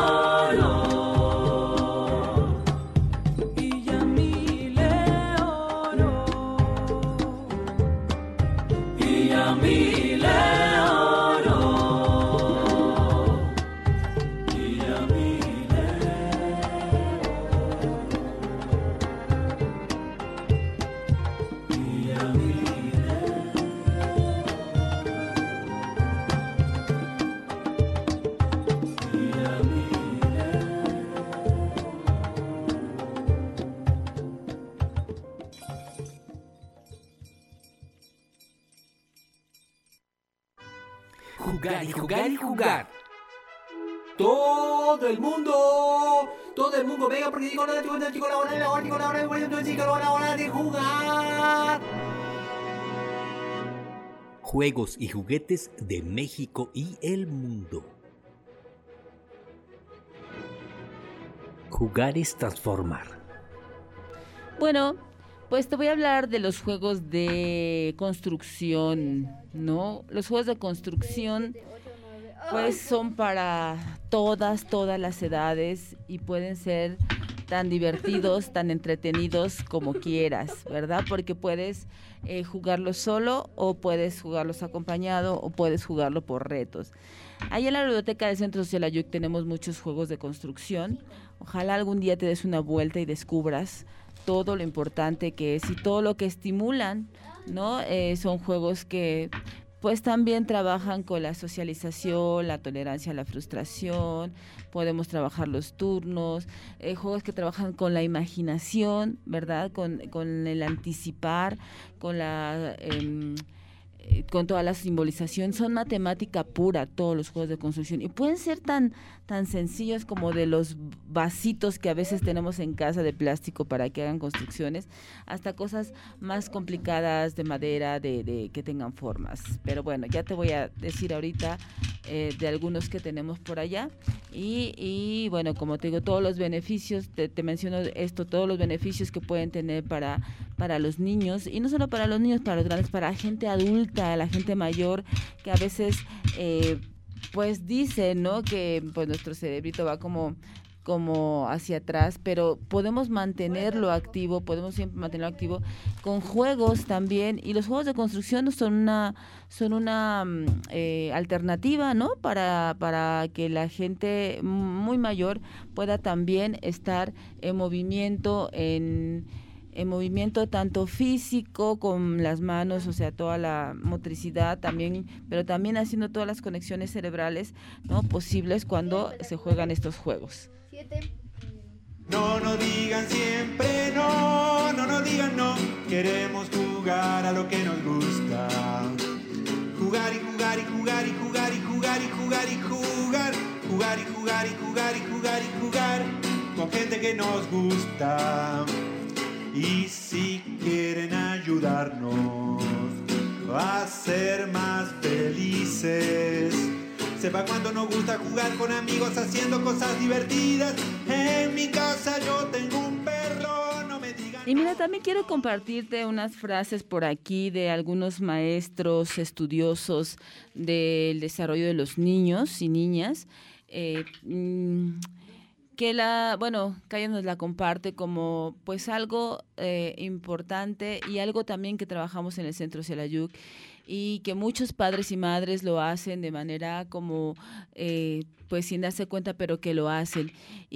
oró, y Yamile oró, y Yamile oró, y Yamile Jugar y jugar y jugar. Todo el mundo, venga, porque digo la hora de jugar. Juegos y juguetes de México y el mundo. Jugar es transformar. Bueno, pues te voy a hablar de los juegos de construcción, ¿no? Los juegos de construcción pues son para todas las edades y pueden ser tan divertidos, tan entretenidos como quieras, ¿verdad? Porque puedes jugarlos solo o puedes jugarlos acompañado o puedes jugarlo por retos. Ahí en la biblioteca del Centro Social Ayuc tenemos muchos juegos de construcción. Ojalá algún día te des una vuelta y descubras todo lo importante que es y todo lo que estimulan, ¿no? Son juegos que pues también trabajan con la socialización, la tolerancia a la frustración, podemos trabajar los turnos, juegos que trabajan con la imaginación, ¿verdad? Con el anticipar, con la con toda la simbolización, son matemática pura todos los juegos de construcción y pueden ser tan sencillos como de los vasitos que a veces tenemos en casa de plástico para que hagan construcciones, hasta cosas más complicadas de madera, de que tengan formas. Pero bueno, ya te voy a decir ahorita de algunos que tenemos por allá y bueno, como te digo, todos los beneficios, te menciono esto, todos los beneficios que pueden tener para los niños, y no solo para los niños, para los grandes, para la gente adulta, la gente mayor, que a veces pues dice, ¿no?, que pues nuestro cerebrito va como hacia atrás, pero podemos mantenerlo activo, podemos siempre mantenerlo activo con juegos también, y los juegos de construcción son una alternativa, ¿no?, para que la gente muy mayor pueda también estar en movimiento, en movimiento tanto físico con las manos, o sea, toda la motricidad también, pero también haciendo todas las conexiones cerebrales, ¿no?, posibles cuando se juegan estos juegos. No digan siempre no digan no, queremos jugar a lo que nos gusta. Jugar y jugar y jugar y jugar y jugar y jugar y jugar. Jugar y jugar y jugar y jugar y jugar. que nos gusta. Y si quieren ayudarnos a ser más felices, sepa cuánto nos gusta jugar con amigos haciendo cosas divertidas. En mi casa yo tengo un perro, no me digan. Y mira, también quiero compartirte unas frases por aquí de algunos maestros estudiosos del desarrollo de los niños y niñas, que ella nos la comparte como pues algo importante y algo también que trabajamos en el Centro Xelajuc y que muchos padres y madres lo hacen de manera como pues sin darse cuenta, pero que lo hacen.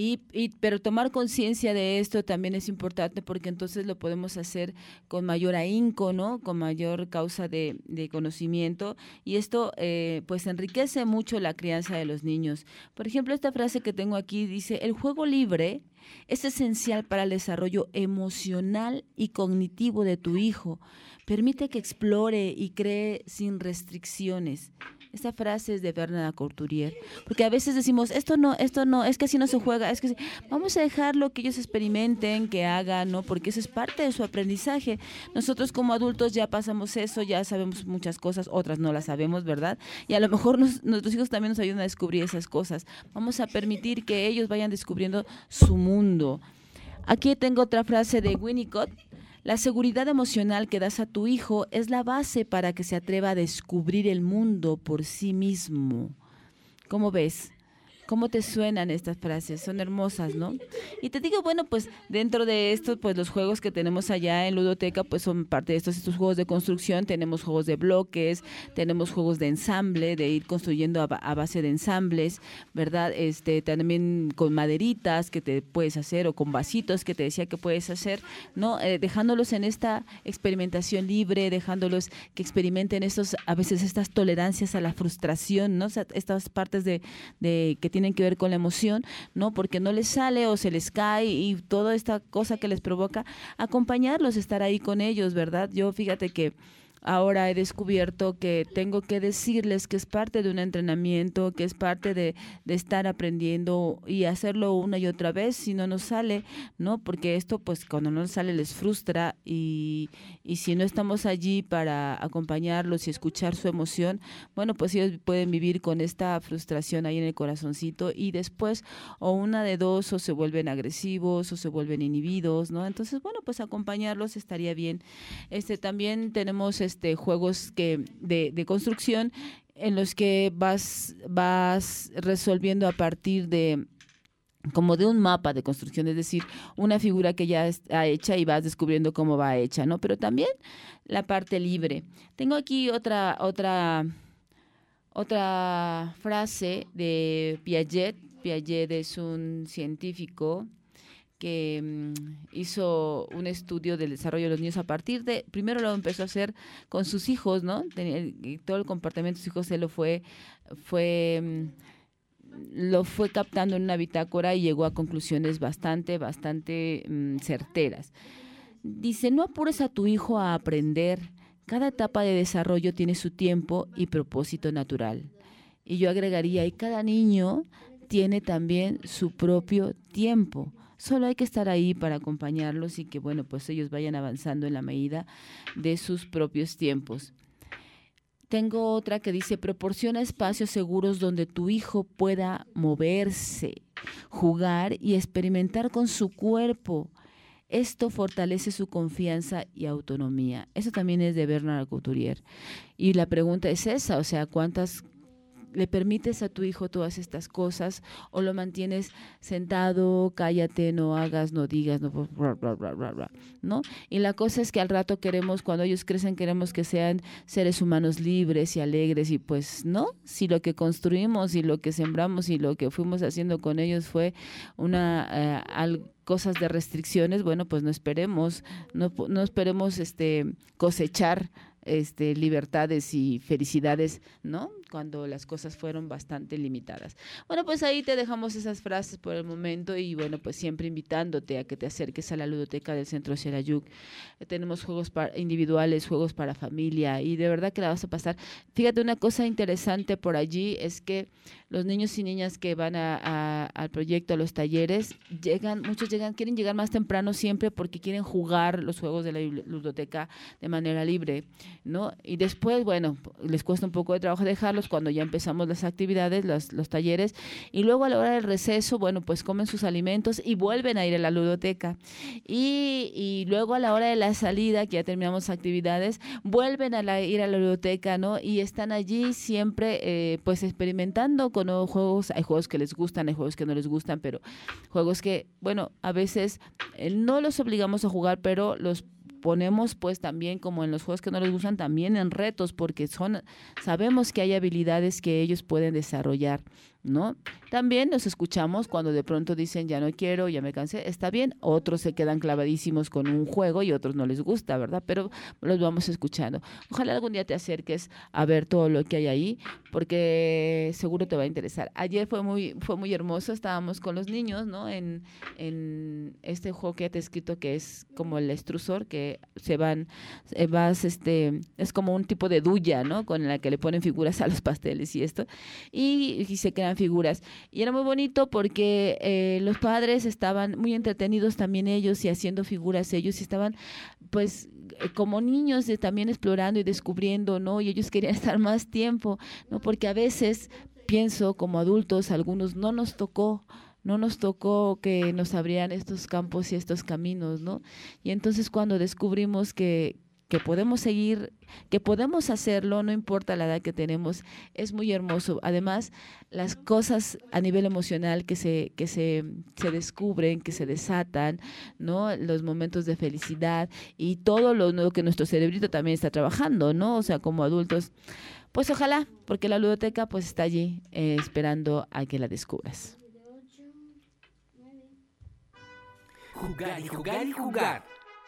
Pero tomar conciencia de esto también es importante porque entonces lo podemos hacer con mayor ahínco, ¿no? Con mayor causa de conocimiento, y esto pues enriquece mucho la crianza de los niños. Por ejemplo, esta frase que tengo aquí dice: el juego libre es esencial para el desarrollo emocional y cognitivo de tu hijo. Permite que explore y cree sin restricciones. Esta frase es de Bernard Couturier, porque a veces decimos, esto no, es que así no se juega, es que vamos a dejarlo que ellos experimenten, que hagan, ¿no? Porque eso es parte de su aprendizaje. Nosotros como adultos ya pasamos eso, ya sabemos muchas cosas, otras no las sabemos, ¿verdad? Y a lo mejor nuestros hijos también nos ayudan a descubrir esas cosas. Vamos a permitir que ellos vayan descubriendo su mundo. Aquí tengo otra frase de Winnicott. La seguridad emocional que das a tu hijo es la base para que se atreva a descubrir el mundo por sí mismo. ¿Cómo ves? ¿Cómo te suenan estas frases? Son hermosas, ¿no? Y te digo, bueno, pues dentro de esto, pues los juegos que tenemos allá en Ludoteca, pues son parte de estos juegos de construcción. Tenemos juegos de bloques, tenemos juegos de ensamble, de ir construyendo a base de ensambles, ¿verdad? También con maderitas que te puedes hacer, o con vasitos que te decía que puedes hacer, ¿no? Dejándolos en esta experimentación libre, dejándolos que experimenten a veces estas tolerancias a la frustración, ¿no? O sea, estas partes de que tienen que ver con la emoción, ¿no? Porque no les sale o se les cae y toda esta cosa que les provoca, acompañarlos, estar ahí con ellos, ¿verdad? Yo fíjate que ahora he descubierto que tengo que decirles que es parte de un entrenamiento, que es parte de estar aprendiendo y hacerlo una y otra vez, si no nos sale, ¿no? Porque esto, pues, cuando no nos sale les frustra y si no estamos allí para acompañarlos y escuchar su emoción, bueno, pues ellos pueden vivir con esta frustración ahí en el corazoncito y después o una de dos, o se vuelven agresivos o se vuelven inhibidos, ¿no? Entonces, bueno, pues acompañarlos estaría bien. También tenemos juegos de construcción en los que vas resolviendo a partir de como de un mapa de construcción, es decir, una figura que ya está hecha y vas descubriendo cómo va hecha, ¿no? Pero también la parte libre. Tengo aquí otra frase de Piaget. Piaget es un científico que hizo un estudio del desarrollo de los niños a partir de, primero lo empezó a hacer con sus hijos, ¿no? Todo el comportamiento de sus hijos se lo fue captando en una bitácora y llegó a conclusiones bastante certeras. Dice: no apures a tu hijo a aprender. Cada etapa de desarrollo tiene su tiempo y propósito natural. Y yo agregaría, y cada niño tiene también su propio tiempo. Solo hay que estar ahí para acompañarlos y que, bueno, pues ellos vayan avanzando en la medida de sus propios tiempos. Tengo otra que dice: proporciona espacios seguros donde tu hijo pueda moverse, jugar y experimentar con su cuerpo. Esto fortalece su confianza y autonomía. Eso también es de Bernard Couturier. Y la pregunta es esa, o sea, ¿cuántas le permites a tu hijo todas estas cosas o lo mantienes sentado, cállate, no hagas, no digas, no, bla, bla, bla, bla, bla, ¿no? Y la cosa es que al rato queremos, cuando ellos crecen, queremos que sean seres humanos libres y alegres, y pues no, si lo que construimos y lo que sembramos y lo que fuimos haciendo con ellos fue cosas de restricciones, bueno, pues no esperemos cosechar libertades y felicidades, ¿no? Cuando las cosas fueron bastante limitadas. Bueno, pues ahí te dejamos esas frases por el momento y bueno, pues siempre invitándote a que te acerques a la ludoteca del Centro Xelajuc. Tenemos juegos individuales, juegos para familia y de verdad que la vas a pasar. Fíjate, una cosa interesante por allí es que los niños y niñas que van al proyecto, a los talleres, muchos quieren llegar más temprano siempre porque quieren jugar los juegos de la ludoteca de manera libre, ¿no? Y después, bueno, les cuesta un poco de trabajo dejarlos cuando ya empezamos las actividades, los talleres, y luego a la hora del receso, bueno, pues comen sus alimentos y vuelven a ir a la ludoteca. Y luego a la hora de la salida, que ya terminamos actividades, vuelven a ir a la ludoteca, ¿no? Y están allí siempre, pues experimentando con nuevos juegos. Hay juegos que les gustan, hay juegos que no les gustan, pero juegos que, bueno, a veces no los obligamos a jugar, pero los ponemos pues también, como en los juegos que no les gustan, también en retos, porque sabemos que hay habilidades que ellos pueden desarrollar, ¿no? También nos escuchamos cuando de pronto dicen ya no quiero, ya me cansé, está bien, otros se quedan clavadísimos con un juego y otros no les gusta, ¿verdad? Pero los vamos escuchando. Ojalá algún día te acerques a ver todo lo que hay ahí, porque seguro te va a interesar. Ayer fue muy hermoso, estábamos con los niños, ¿no? En este juego que ya te he escrito, que es como el extrusor, que es como un tipo de duya, ¿no? Con la que le ponen figuras a los pasteles y esto, y se crean figuras. Y era muy bonito porque los padres estaban muy entretenidos también ellos y haciendo figuras ellos, y estaban pues como niños también explorando y descubriendo, ¿no? Y ellos querían estar más tiempo, ¿no? Porque a veces pienso como adultos, algunos no nos tocó que nos abrieran estos campos y estos caminos, ¿no? Y entonces cuando descubrimos que podemos seguir, que podemos hacerlo, no importa la edad que tenemos, es muy hermoso. Además, las cosas a nivel emocional que se descubren, que se desatan, ¿no? Los momentos de felicidad y todo lo nuevo que nuestro cerebrito también está trabajando, ¿no? O sea, como adultos, pues ojalá, porque la ludoteca pues está allí esperando a que la descubras. Jugar y jugar y jugar.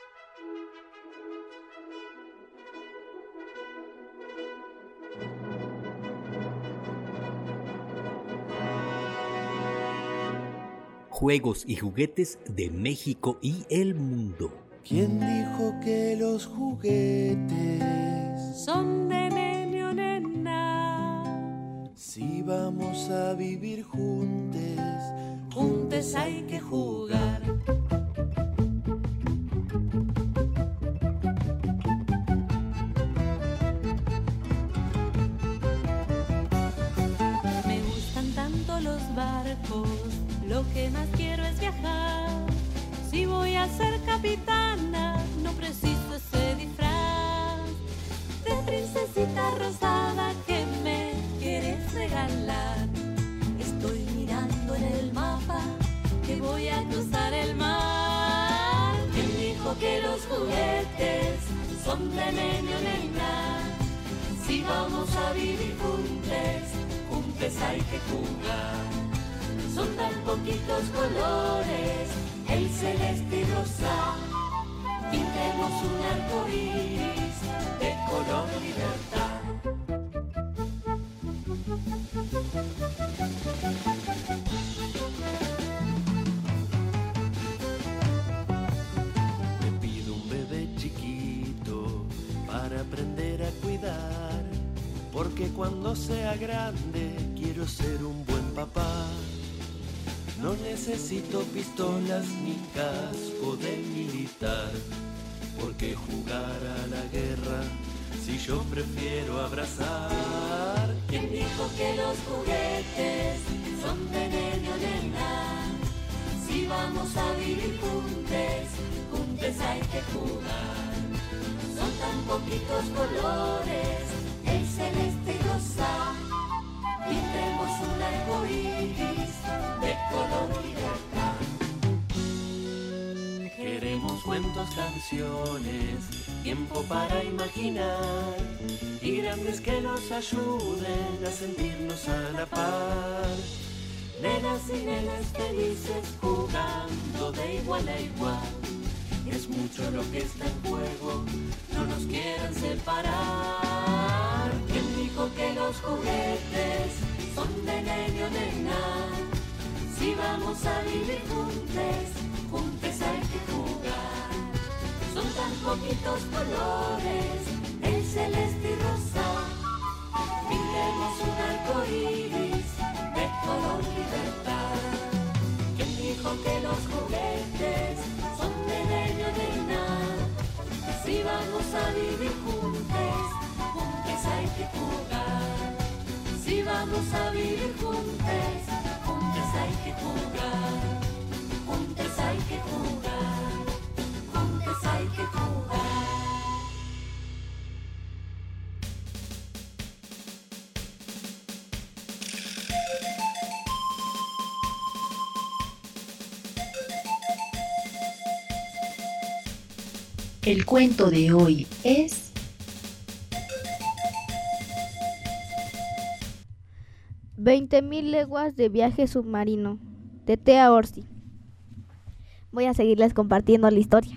Juegos y juguetes de México y el mundo. ¿Quién dijo que los juguetes son de nene o nena? Si vamos a vivir juntos hay que jugar. Me gustan tanto los barcos, lo que más quiero es viajar. Si voy a ser capitana, no preciso ese disfraz de princesita rosada que me quieres regalar. Estoy mirando en el mapa que voy a cruzar el mar. ¿Quién dijo que los juguetes son de nene o nena? Si vamos a vivir juntos hay que jugar. Son tan poquitos colores, el celeste y rosa. Pintemos un arco iris de color libertad. Me pido un bebé chiquito para aprender a cuidar, porque cuando sea grande quiero ser un buen papá. No necesito pistolas ni casco de militar, porque jugar a la guerra si yo prefiero abrazar. ¿Quién dijo que los juguetes son de nene o nena? Si vamos a vivir juntos hay que jugar. Son tan poquitos colores, el celeste y rosa. Pintemos un arco iris de color libertad. Queremos cuentos, canciones, tiempo para imaginar, y grandes que nos ayuden a sentirnos a la par. Nenas y nenes felices jugando de igual a igual. Es mucho lo que está en juego, no nos quieran separar. ¿Quién dijo que los juguetes son de nene o nena? Si vamos a vivir juntos hay que jugar. Son tan poquitos colores, el celeste y rosa. Pintemos un arco iris vamos a vivir juntos, juntos hay que jugar, juntos hay que jugar, juntos hay que jugar. El cuento de hoy es 20.000 leguas de viaje submarino, de Tea Orsi. Voy a seguirles compartiendo la historia.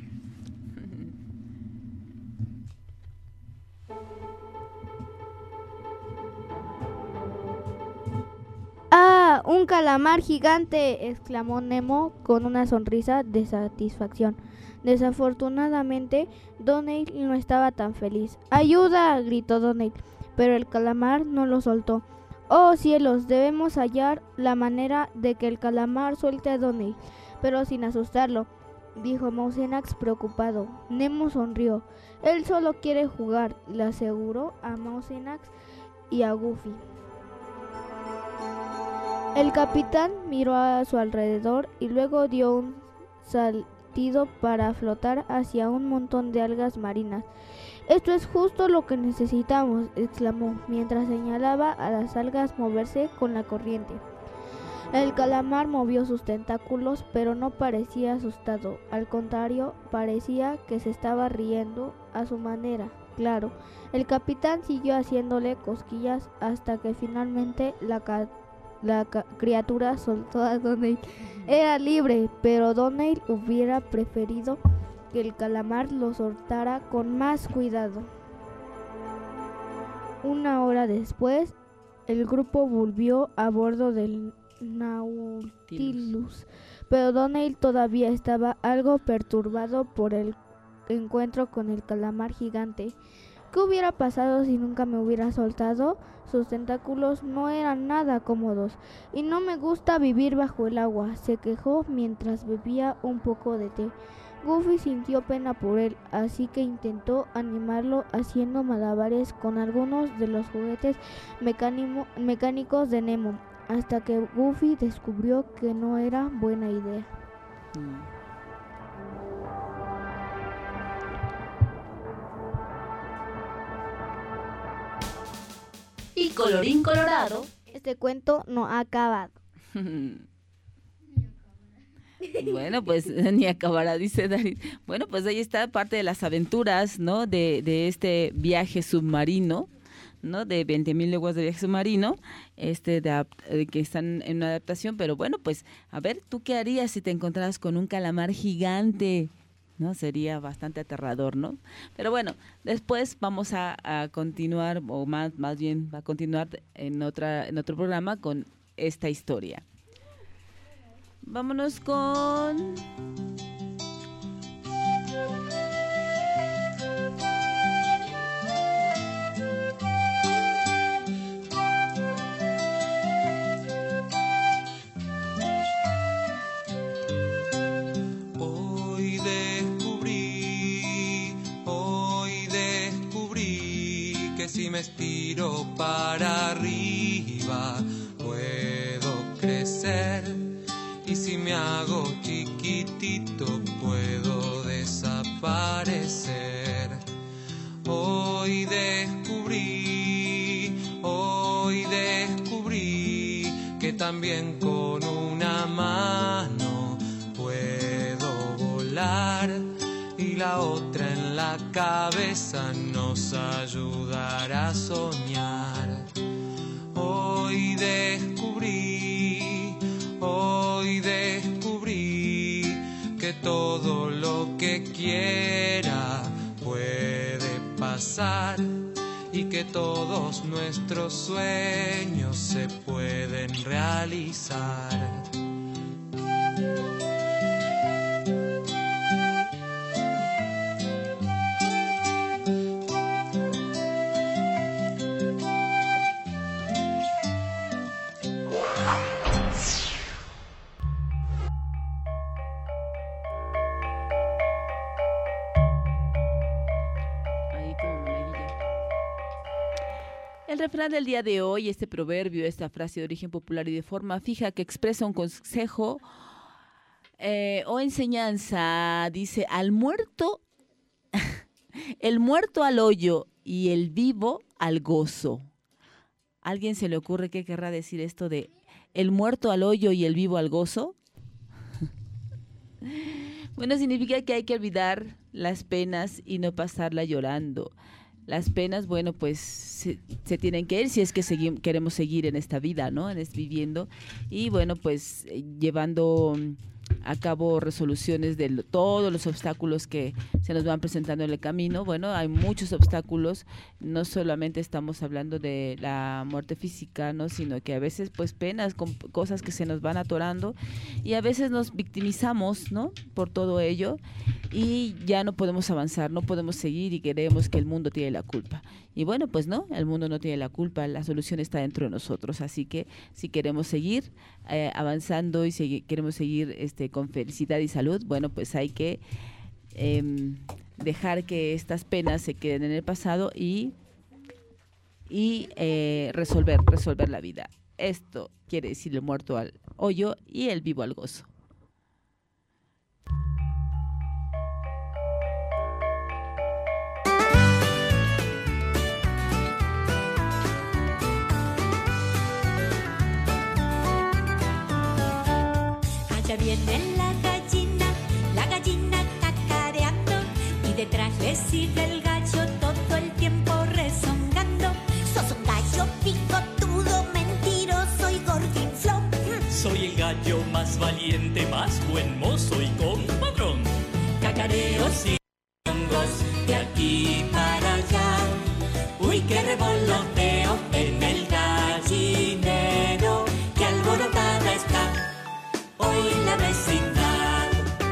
¡Ah! ¡Un calamar gigante!, exclamó Nemo con una sonrisa de satisfacción. Desafortunadamente, Donald no estaba tan feliz. ¡Ayuda!, gritó Donald, pero el calamar no lo soltó. ¡Oh cielos! Debemos hallar la manera de que el calamar suelte a Donald, pero sin asustarlo, dijo Mousenax preocupado. Nemo sonrió. Él solo quiere jugar, le aseguró a Mousenax y a Goofy. El capitán miró a su alrededor y luego dio un saltido para flotar hacia un montón de algas marinas. «Esto es justo lo que necesitamos», exclamó, mientras señalaba a las algas moverse con la corriente. El calamar movió sus tentáculos, pero no parecía asustado. Al contrario, parecía que se estaba riendo a su manera. Claro, el capitán siguió haciéndole cosquillas hasta que finalmente la criatura soltó a Donald. Era libre, pero Donald hubiera preferido que el calamar lo soltara con más cuidado. Una hora después, el grupo volvió a bordo del Nautilus, pero Donald todavía estaba algo perturbado por el encuentro con el calamar gigante. ¿Qué hubiera pasado si nunca me hubiera soltado? Sus tentáculos no eran nada cómodos y no me gusta vivir bajo el agua, se quejó mientras bebía un poco de té. Goofy sintió pena por él, así que intentó animarlo haciendo malabares con algunos de los juguetes mecánicos de Nemo, hasta que Goofy descubrió que no era buena idea. Y colorín colorado, este cuento no ha acabado. Bueno, pues ni acabará, dice Daris. Bueno, pues ahí está parte de las aventuras, ¿no? De este viaje submarino, ¿no? De 20.000 leguas de viaje submarino, que están en una adaptación. Pero bueno, pues a ver, ¿tú qué harías si te encontraras con un calamar gigante? ¿No? Sería bastante aterrador, ¿no? Pero bueno, después vamos a continuar, o más bien va a continuar en otro programa con esta historia. Vámonos con... Que si me estiro para arriba puedo crecer, y si me hago chiquitito puedo desaparecer. Hoy descubrí que también con una mano puedo volar, y la otra en la cabeza nos ayudará a soñar. Hoy descubrí que todo lo que quiera puede pasar, y que todos nuestros sueños se pueden realizar. refrán del día de hoy, este proverbio, esta frase de origen popular y de forma fija que expresa un consejo o enseñanza, dice, el muerto al hoyo y el vivo al gozo. ¿A alguien se le ocurre qué querrá decir esto de el muerto al hoyo y el vivo al gozo? Bueno, significa que hay que olvidar las penas y no pasarla llorando. Las penas, bueno, pues se tienen que ir si es que queremos seguir en esta vida, ¿no? Viviendo y, bueno, pues llevando a cabo resoluciones de todos los obstáculos que se nos van presentando en el camino. Bueno, hay muchos obstáculos, no solamente estamos hablando de la muerte física, ¿no? Sino que a veces pues penas, con cosas que se nos van atorando y a veces nos victimizamos, ¿no? Por todo ello y ya no podemos avanzar, no podemos seguir y queremos que el mundo tiene la culpa. Y bueno, pues no, el mundo no tiene la culpa, la solución está dentro de nosotros, así que si queremos seguir avanzando y queremos seguir con felicidad y salud, bueno, pues hay que dejar que estas penas se queden en el pasado y resolver la vida. Esto quiere decir el muerto al hoyo y el vivo al gozo. Allá viene la gallina cacareando y detrás le sigue el gallo todo el tiempo rezongando. Sos un gallo picotudo, mentiroso y gordinflón. Soy el gallo más valiente, más buen mozo y compadrón. Cacareos y hongos de aquí para allá. Uy, qué revoloteo en el gallinero, que alborotada está hoy la vecindad.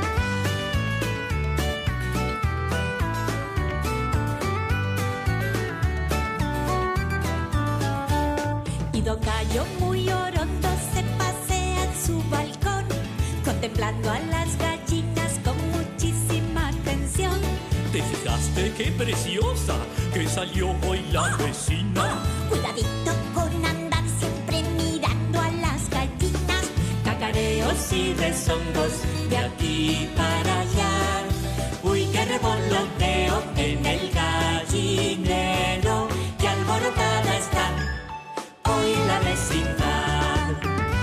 Y don Gallo muy orondo se pasea en su balcón, contemplando a las gallinas con muchísima atención. ¿Te fijaste qué preciosa que salió hoy la vecina? Cuidadito con andar siempre mirando a las gallinas. Cacareos y rezongos de aquí para allá. Uy, qué revoloteo en el gallinero, que alborotada está hoy la vecindad.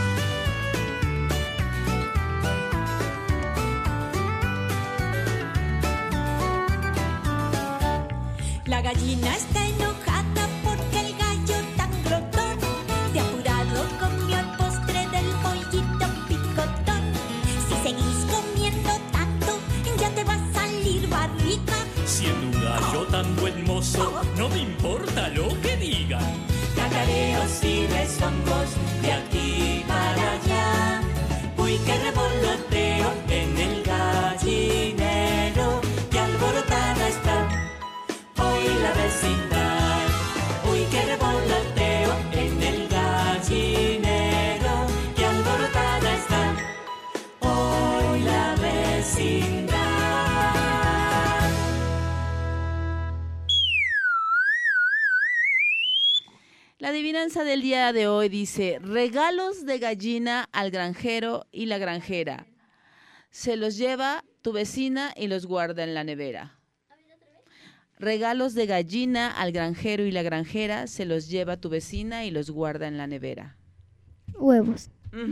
La gallina está enojada porque el gallo tan glotón de apurado comió el postre del pollito picotón. Si seguís comiendo tanto, ya te va a salir barriga. Siendo un gallo tan buen mozo, no me importa lo que digan. Cacareos y rezongos de aquí para allá. Uy, qué revoloteo en el gallinero, que alborotada está hoy la vecindad. Uy, qué revoloteo en el gallinero, que alborotada está hoy la vecindad. La adivinanza del día de hoy dice: regalos de gallina al granjero y la granjera. Se los lleva tu vecina y los guarda en la nevera. Regalos de gallina al granjero y la granjera, se los lleva tu vecina y los guarda en la nevera. Huevos.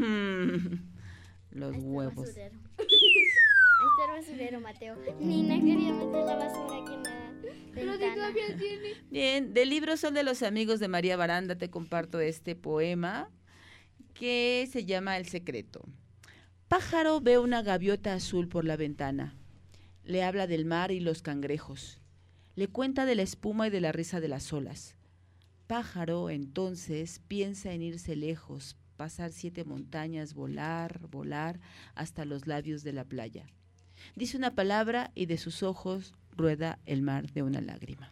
Los huevos. Ahí está el basurero, Mateo. Nina quería meter la basura aquí en la ventana. Bien, del libro Sol de los Amigos de María Baranda te comparto este poema que se llama El Secreto. Pájaro ve una gaviota azul por la ventana. Le habla del mar y los cangrejos. Le cuenta de la espuma y de la risa de las olas. Pájaro, entonces, piensa en irse lejos, pasar 7 montañas, volar, volar hasta los labios de la playa. Dice una palabra y de sus ojos rueda el mar de una lágrima.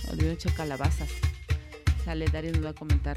Olvidó echar calabazas. Sale, Darius nos va a comentar.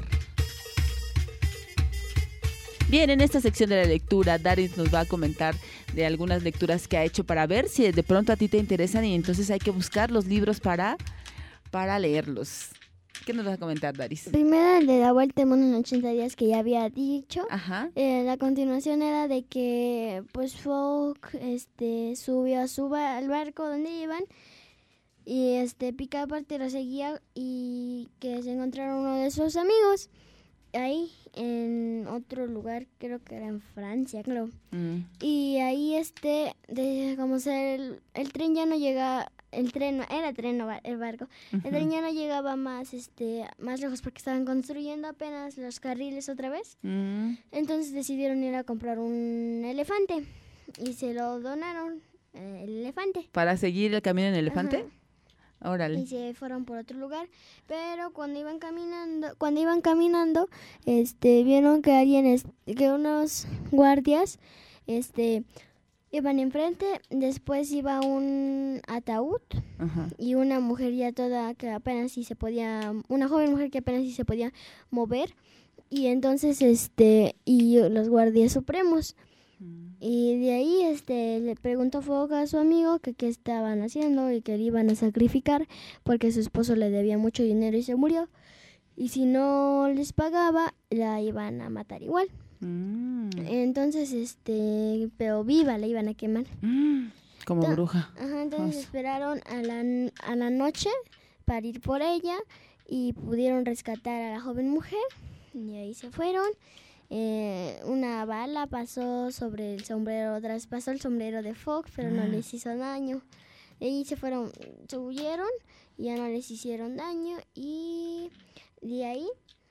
Bien, en esta sección de la lectura, Darius nos va a comentar de algunas lecturas que ha hecho para ver si de pronto a ti te interesan y entonces hay que buscar los libros para leerlos. ¿Qué nos vas a comentar, Darius? Primero el de La Vuelta al Mundo en 80 días que ya había dicho. Ajá. La continuación era de que pues Fogg subió al barco donde iban y Picaporte lo seguía y que se encontraron uno de sus amigos ahí en otro lugar, creo que era en Francia, creo. Y ahí como el tren ya no llega, el barco. El tren ya no llegaba más lejos porque estaban construyendo apenas los carriles otra vez. Entonces decidieron ir a comprar un elefante y se lo donaron, el elefante. ¿Para seguir el camino en elefante? Ajá. Órale. Y se fueron por otro lugar, pero cuando iban caminando, vieron que unos guardias, iban enfrente. Después iba un ataúd. Ajá. Y una mujer ya toda que apenas una joven mujer que apenas sí se podía mover. Y entonces, y los guardias supremos. Y de ahí le preguntó Fogg a su amigo que qué estaban haciendo y que le iban a sacrificar porque su esposo le debía mucho dinero y se murió. Y si no les pagaba, la iban a matar igual. Entonces, pero viva la iban a quemar. Como bruja. Ajá, entonces esperaron a la noche para ir por ella y pudieron rescatar a la joven mujer y ahí se fueron. Una bala pasó sobre el sombrero, traspasó el sombrero de Fogg, pero no les hizo daño. Y se huyeron y ya no les hicieron daño. Y de ahí,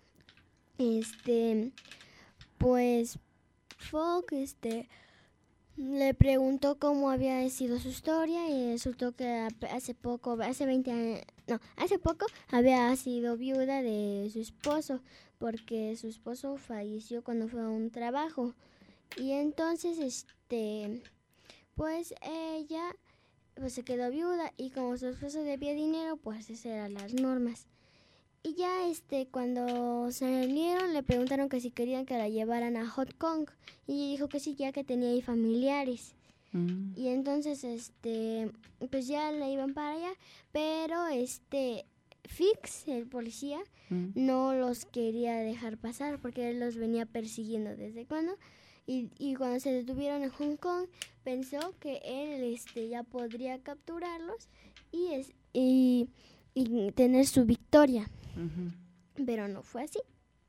pues Fogg, le preguntó cómo había sido su historia y resultó que hace poco había sido viuda de su esposo porque su esposo falleció cuando fue a un trabajo y entonces pues ella pues se quedó viuda y como su esposo debía dinero pues esas eran las normas. Y ya cuando salieron le preguntaron que si querían que la llevaran a Hong Kong y ella dijo que sí, ya que tenía ahí familiares. Y entonces pues ya la iban para allá, pero Fix, el policía, no los quería dejar pasar porque él los venía persiguiendo desde cuando. Y cuando se detuvieron en Hong Kong pensó que él ya podría capturarlos y tener su victoria. Pero no fue así.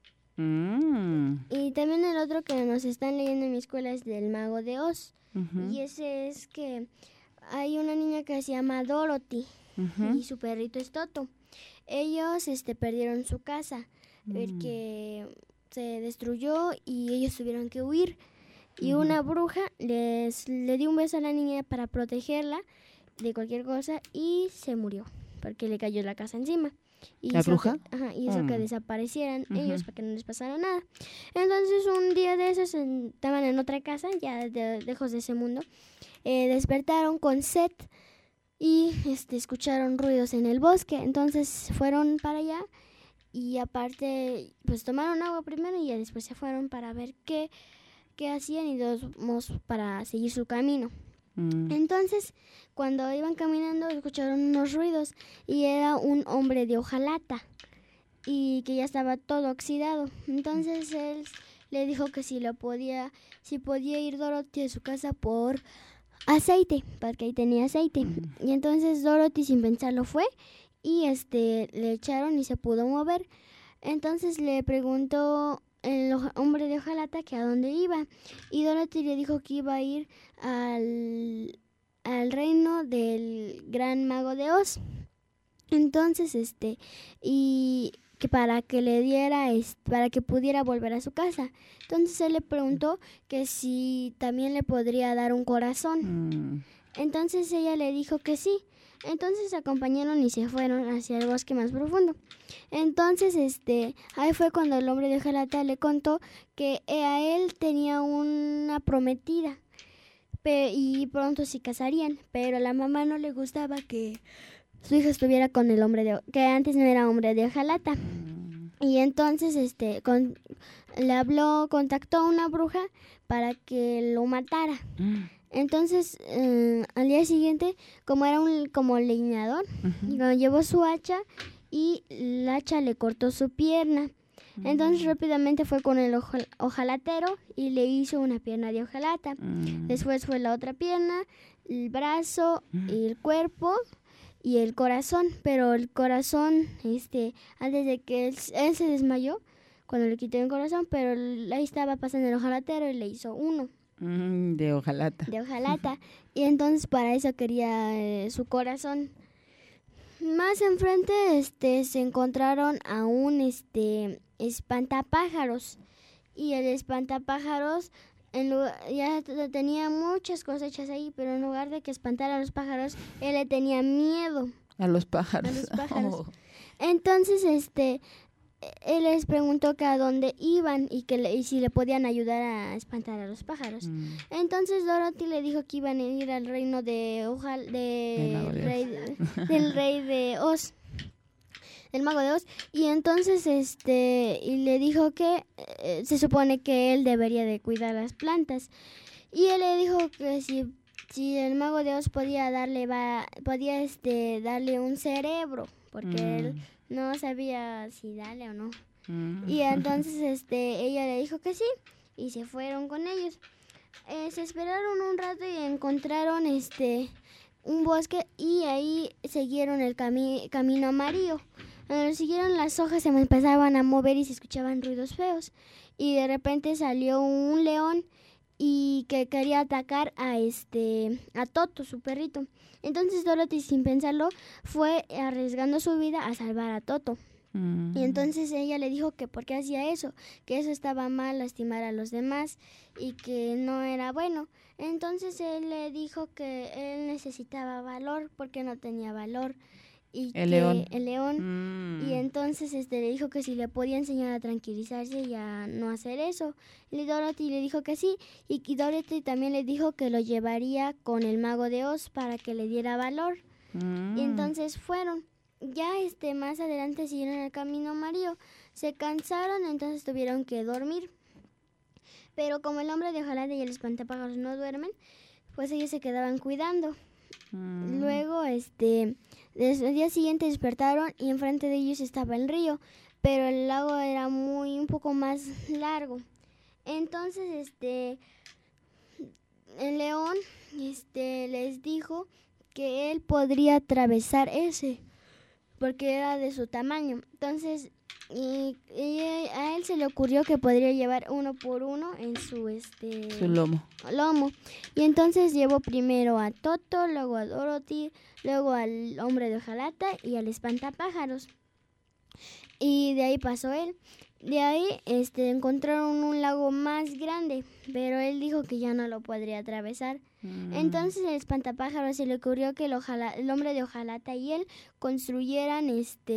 Y también el otro que nos están leyendo en mi escuela es del Mago de Oz. Y ese es que hay una niña que se llama Dorothy y su perrito es Toto. Ellos perdieron su casa porque se destruyó y ellos tuvieron que huir. Y una bruja le dio un beso a la niña para protegerla de cualquier cosa y se murió porque le cayó la casa encima. Y ¿La bruja? Hizo que desaparecieran ellos para que no les pasara nada. Entonces un día de esos estaban en otra casa, ya lejos de ese mundo. Despertaron con sed y escucharon ruidos en el bosque. Entonces fueron para allá y aparte pues tomaron agua primero y ya después se fueron para ver qué hacían y para seguir su camino. Entonces, cuando iban caminando, escucharon unos ruidos y era un hombre de hojalata y que ya estaba todo oxidado. Entonces él le dijo que si podía ir Dorothy a su casa por aceite, porque ahí tenía aceite. Y entonces Dorothy sin pensarlo fue y le echaron y se pudo mover. Entonces le preguntó el hombre de hojalata que a dónde iba y Dorothy le dijo que iba a ir al reino del gran mago de Oz. Entonces y que para que le diera para que pudiera volver a su casa. Entonces él le preguntó que si también le podría dar un corazón. Entonces ella le dijo que sí. Entonces se acompañaron y se fueron hacia el bosque más profundo. Entonces, ahí fue cuando el hombre de hojalata le contó que a él tenía una prometida y pronto se casarían, pero a la mamá no le gustaba que su hija estuviera con el hombre que antes no era hombre de hojalata. Y entonces le habló, contactó a una bruja para que lo matara. Entonces, al día siguiente, como era como leñador, llevó su hacha y la hacha le cortó su pierna. Entonces rápidamente fue con el hojalatero y le hizo una pierna de hojalata. Después fue la otra pierna, el brazo, el cuerpo y el corazón. Pero el corazón, antes de que él se desmayó, cuando le quitó el corazón, pero ahí estaba pasando el hojalatero y le hizo uno. De hojalata. De hojalata. Y entonces para eso quería su corazón. Más enfrente se encontraron a un espantapájaros. Y el espantapájaros ya tenía muchas cosechas ahí, pero en lugar de que espantara a los pájaros, él le tenía miedo. A los pájaros. A los pájaros. Entonces él les preguntó que a dónde iban y si le podían ayudar a espantar a los pájaros. Entonces Dorothy le dijo que iban a ir al reino del rey de Oz, el mago de Oz. Y entonces y le dijo que se supone que él debería de cuidar las plantas. Y él le dijo que si el mago de Oz podía darle un cerebro, porque él no sabía si darle o no. Y entonces ella le dijo que sí y se fueron con ellos. Se esperaron un rato y encontraron un bosque y ahí siguieron el camino amarillo. Cuando siguieron, las hojas se empezaban a mover y se escuchaban ruidos feos. Y de repente salió un león y que quería atacar a Toto, su perrito. Entonces Dorothy, sin pensarlo, fue arriesgando su vida a salvar a Toto. Y entonces ella le dijo que por qué hacía eso, que eso estaba mal, lastimar a los demás y que no era bueno. Entonces él le dijo que él necesitaba valor porque no tenía valor. Y el león. Y entonces le dijo que si le podía enseñar a tranquilizarse y a no hacer eso. Y Dorothy le dijo que sí. Y Dorothy también le dijo que lo llevaría con el mago de Oz para que le diera valor. Y entonces fueron. Ya más adelante siguieron el camino amarillo. Se cansaron, entonces tuvieron que dormir. Pero como el hombre de hojalata y el espantapájaros no duermen, pues ellos se quedaban cuidando. Luego, el día siguiente despertaron y enfrente de ellos estaba el río, pero el lago era un poco más largo. Entonces, el león, les dijo que él podría atravesar ese, porque era de su tamaño. Entonces, y a él se le ocurrió que podría llevar uno por uno en su lomo. Y entonces llevó primero a Toto, luego a Dorothy, luego al hombre de hojalata y al espantapájaros. Y de ahí pasó él. De ahí encontraron un lago más grande, pero él dijo que ya no lo podría atravesar. Entonces el espantapájaros se le ocurrió que el hombre de hojalata y él construyeran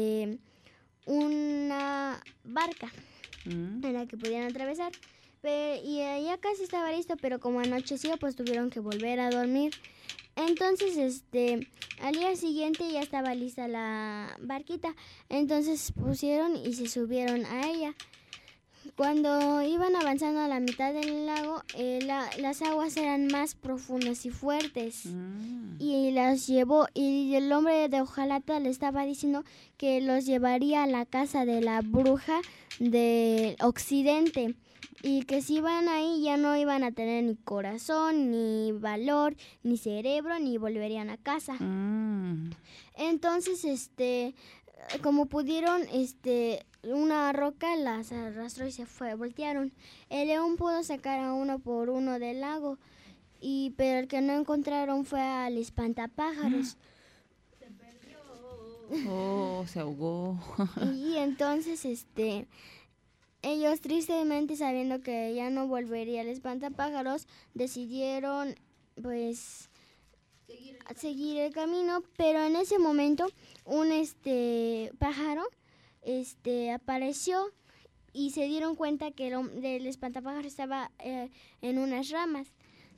una barca en la que pudieran atravesar. Y ya casi estaba listo, pero como anocheció, pues tuvieron que volver a dormir. Entonces, al día siguiente ya estaba lista la barquita. Entonces pusieron y se subieron a ella. Cuando iban avanzando a la mitad del lago, las aguas eran más profundas y fuertes. Y las llevó, y el hombre de hojalata le estaba diciendo que los llevaría a la casa de la bruja del occidente. Y que si iban ahí ya no iban a tener ni corazón, ni valor, ni cerebro, ni volverían a casa. Entonces, como pudieron, una roca las arrastró y se voltearon. El león pudo sacar a uno por uno del lago, pero el que no encontraron fue al espantapájaros. Se perdió. Oh, se ahogó. Y entonces, ellos, tristemente, sabiendo que ya no volvería el espantapájaros, decidieron, pues, seguir el camino. Pero en ese momento, un pájaro apareció y se dieron cuenta que el espantapájaros estaba en unas ramas.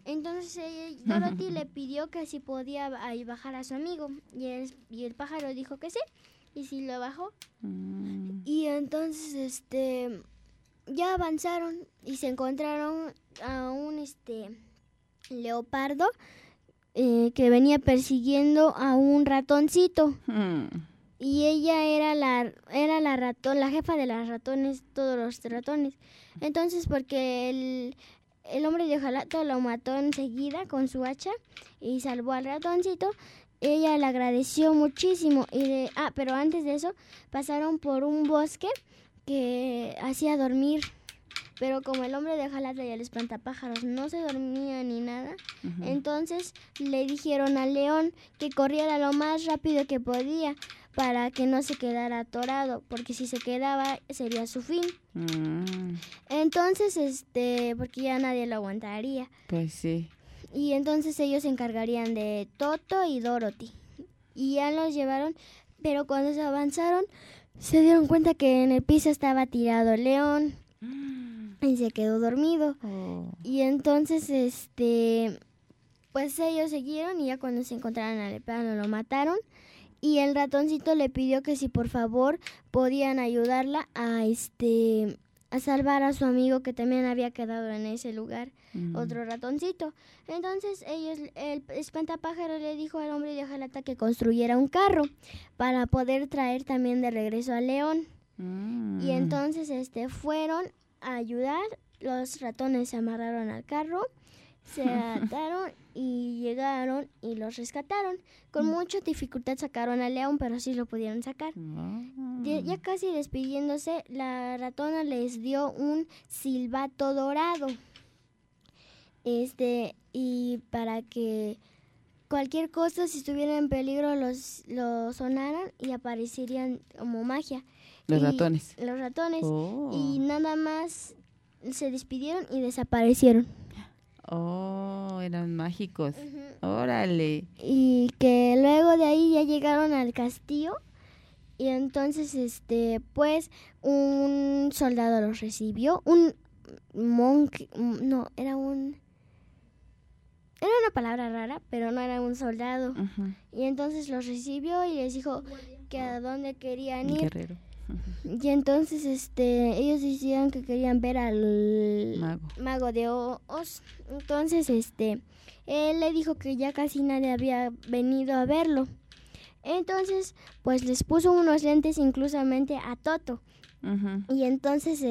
Entonces Dorothy le pidió que si podía bajar a su amigo y el pájaro dijo que sí y sí lo bajó. Y entonces ya avanzaron y se encontraron a un leopardo que venía persiguiendo a un ratoncito. Y ella era la ratón, la jefa de las ratones, todos los ratones. Entonces, porque el hombre de hojalata lo mató enseguida con su hacha y salvó al ratoncito, ella le agradeció muchísimo. Pero antes de eso, pasaron por un bosque que hacía dormir. Pero como el hombre de hojalata y el espantapájaros no se dormía ni nada, entonces le dijeron al león que corriera lo más rápido que podía para que no se quedara atorado, porque si se quedaba sería su fin. Entonces, porque ya nadie lo aguantaría. Pues sí. Y entonces ellos se encargarían de Toto y Dorothy. Y ya los llevaron, pero cuando se avanzaron, se dieron cuenta que en el piso estaba tirado el león. Y se quedó dormido. Y entonces, pues ellos siguieron y ya cuando se encontraron al leopardo lo mataron. Y el ratoncito le pidió que si por favor podían ayudarla a salvar a su amigo que también había quedado en ese lugar, otro ratoncito. Entonces el espantapájaro le dijo al hombre de hojalata que construyera un carro para poder traer también de regreso al león. Y entonces fueron a ayudar, los ratones se amarraron al carro, se ataron y llegaron y los rescataron. Con mucha dificultad sacaron al león, pero sí lo pudieron sacar. Ya casi despidiéndose, la ratona les dio un silbato dorado. Y para que cualquier cosa, si estuviera en peligro, lo sonaran y aparecerían como magia. Los ratones. Los ratones. Y nada más se despidieron y desaparecieron. Eran mágicos. Órale. Y que luego de ahí ya llegaron al castillo. Y entonces, pues, un soldado los recibió. Un monje. No, era una palabra rara, pero no era un soldado. Y entonces los recibió y les dijo que a dónde querían ir. Guerrero. Y entonces ellos decían que querían ver al mago de Oz. Entonces él le dijo que ya casi nadie había venido a verlo. Entonces pues les puso unos lentes inclusamente a Toto. Y entonces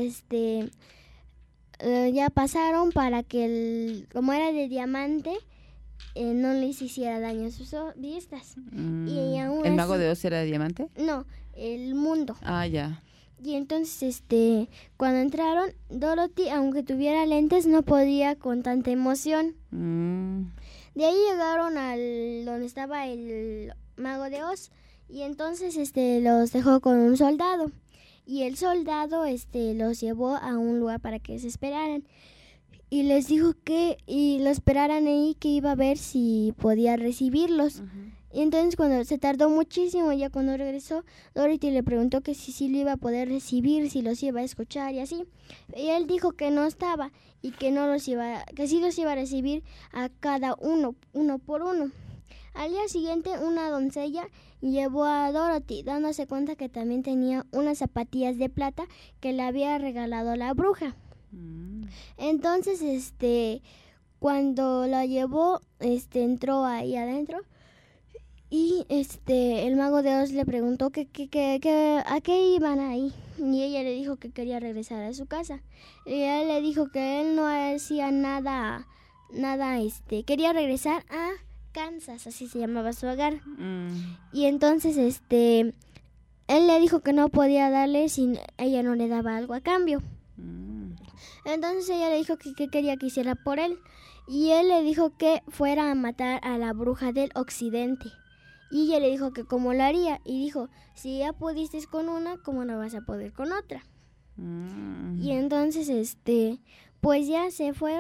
ya pasaron para que como era de diamante no les hiciera daño a sus vistas. Y aún ¿El mago de Oz era de diamante? No, el mundo. Ya. Y entonces, cuando entraron, Dorothy, aunque tuviera lentes, no podía con tanta emoción. De ahí llegaron al donde estaba el mago de Oz. Y entonces, los dejó con un soldado. Y el soldado, los llevó a un lugar para que se esperaran. Y les dijo que lo esperaran ahí, que iba a ver si podía recibirlos. Y entonces cuando se tardó muchísimo, ya cuando regresó, Dorothy le preguntó que si lo iba a poder recibir, si los iba a escuchar y así. Y él dijo que no estaba y que sí los iba a recibir a cada uno por uno. Al día siguiente, una doncella llevó a Dorothy, dándose cuenta que también tenía unas zapatillas de plata que le había regalado la bruja. Entonces, cuando la llevó, entró ahí adentro. Y el mago de Oz le preguntó a qué iban ahí. Y ella le dijo que quería regresar a su casa. Y él le dijo que él no hacía nada, quería regresar a Kansas, así se llamaba su hogar. Y entonces él le dijo que no podía darle si ella no le daba algo a cambio. Entonces ella le dijo que quería que hiciera por él. Y él le dijo que fuera a matar a la bruja del occidente. Y ella le dijo que cómo lo haría. Y dijo, si ya pudiste con una, ¿cómo no vas a poder con otra? Y entonces, pues ya se fue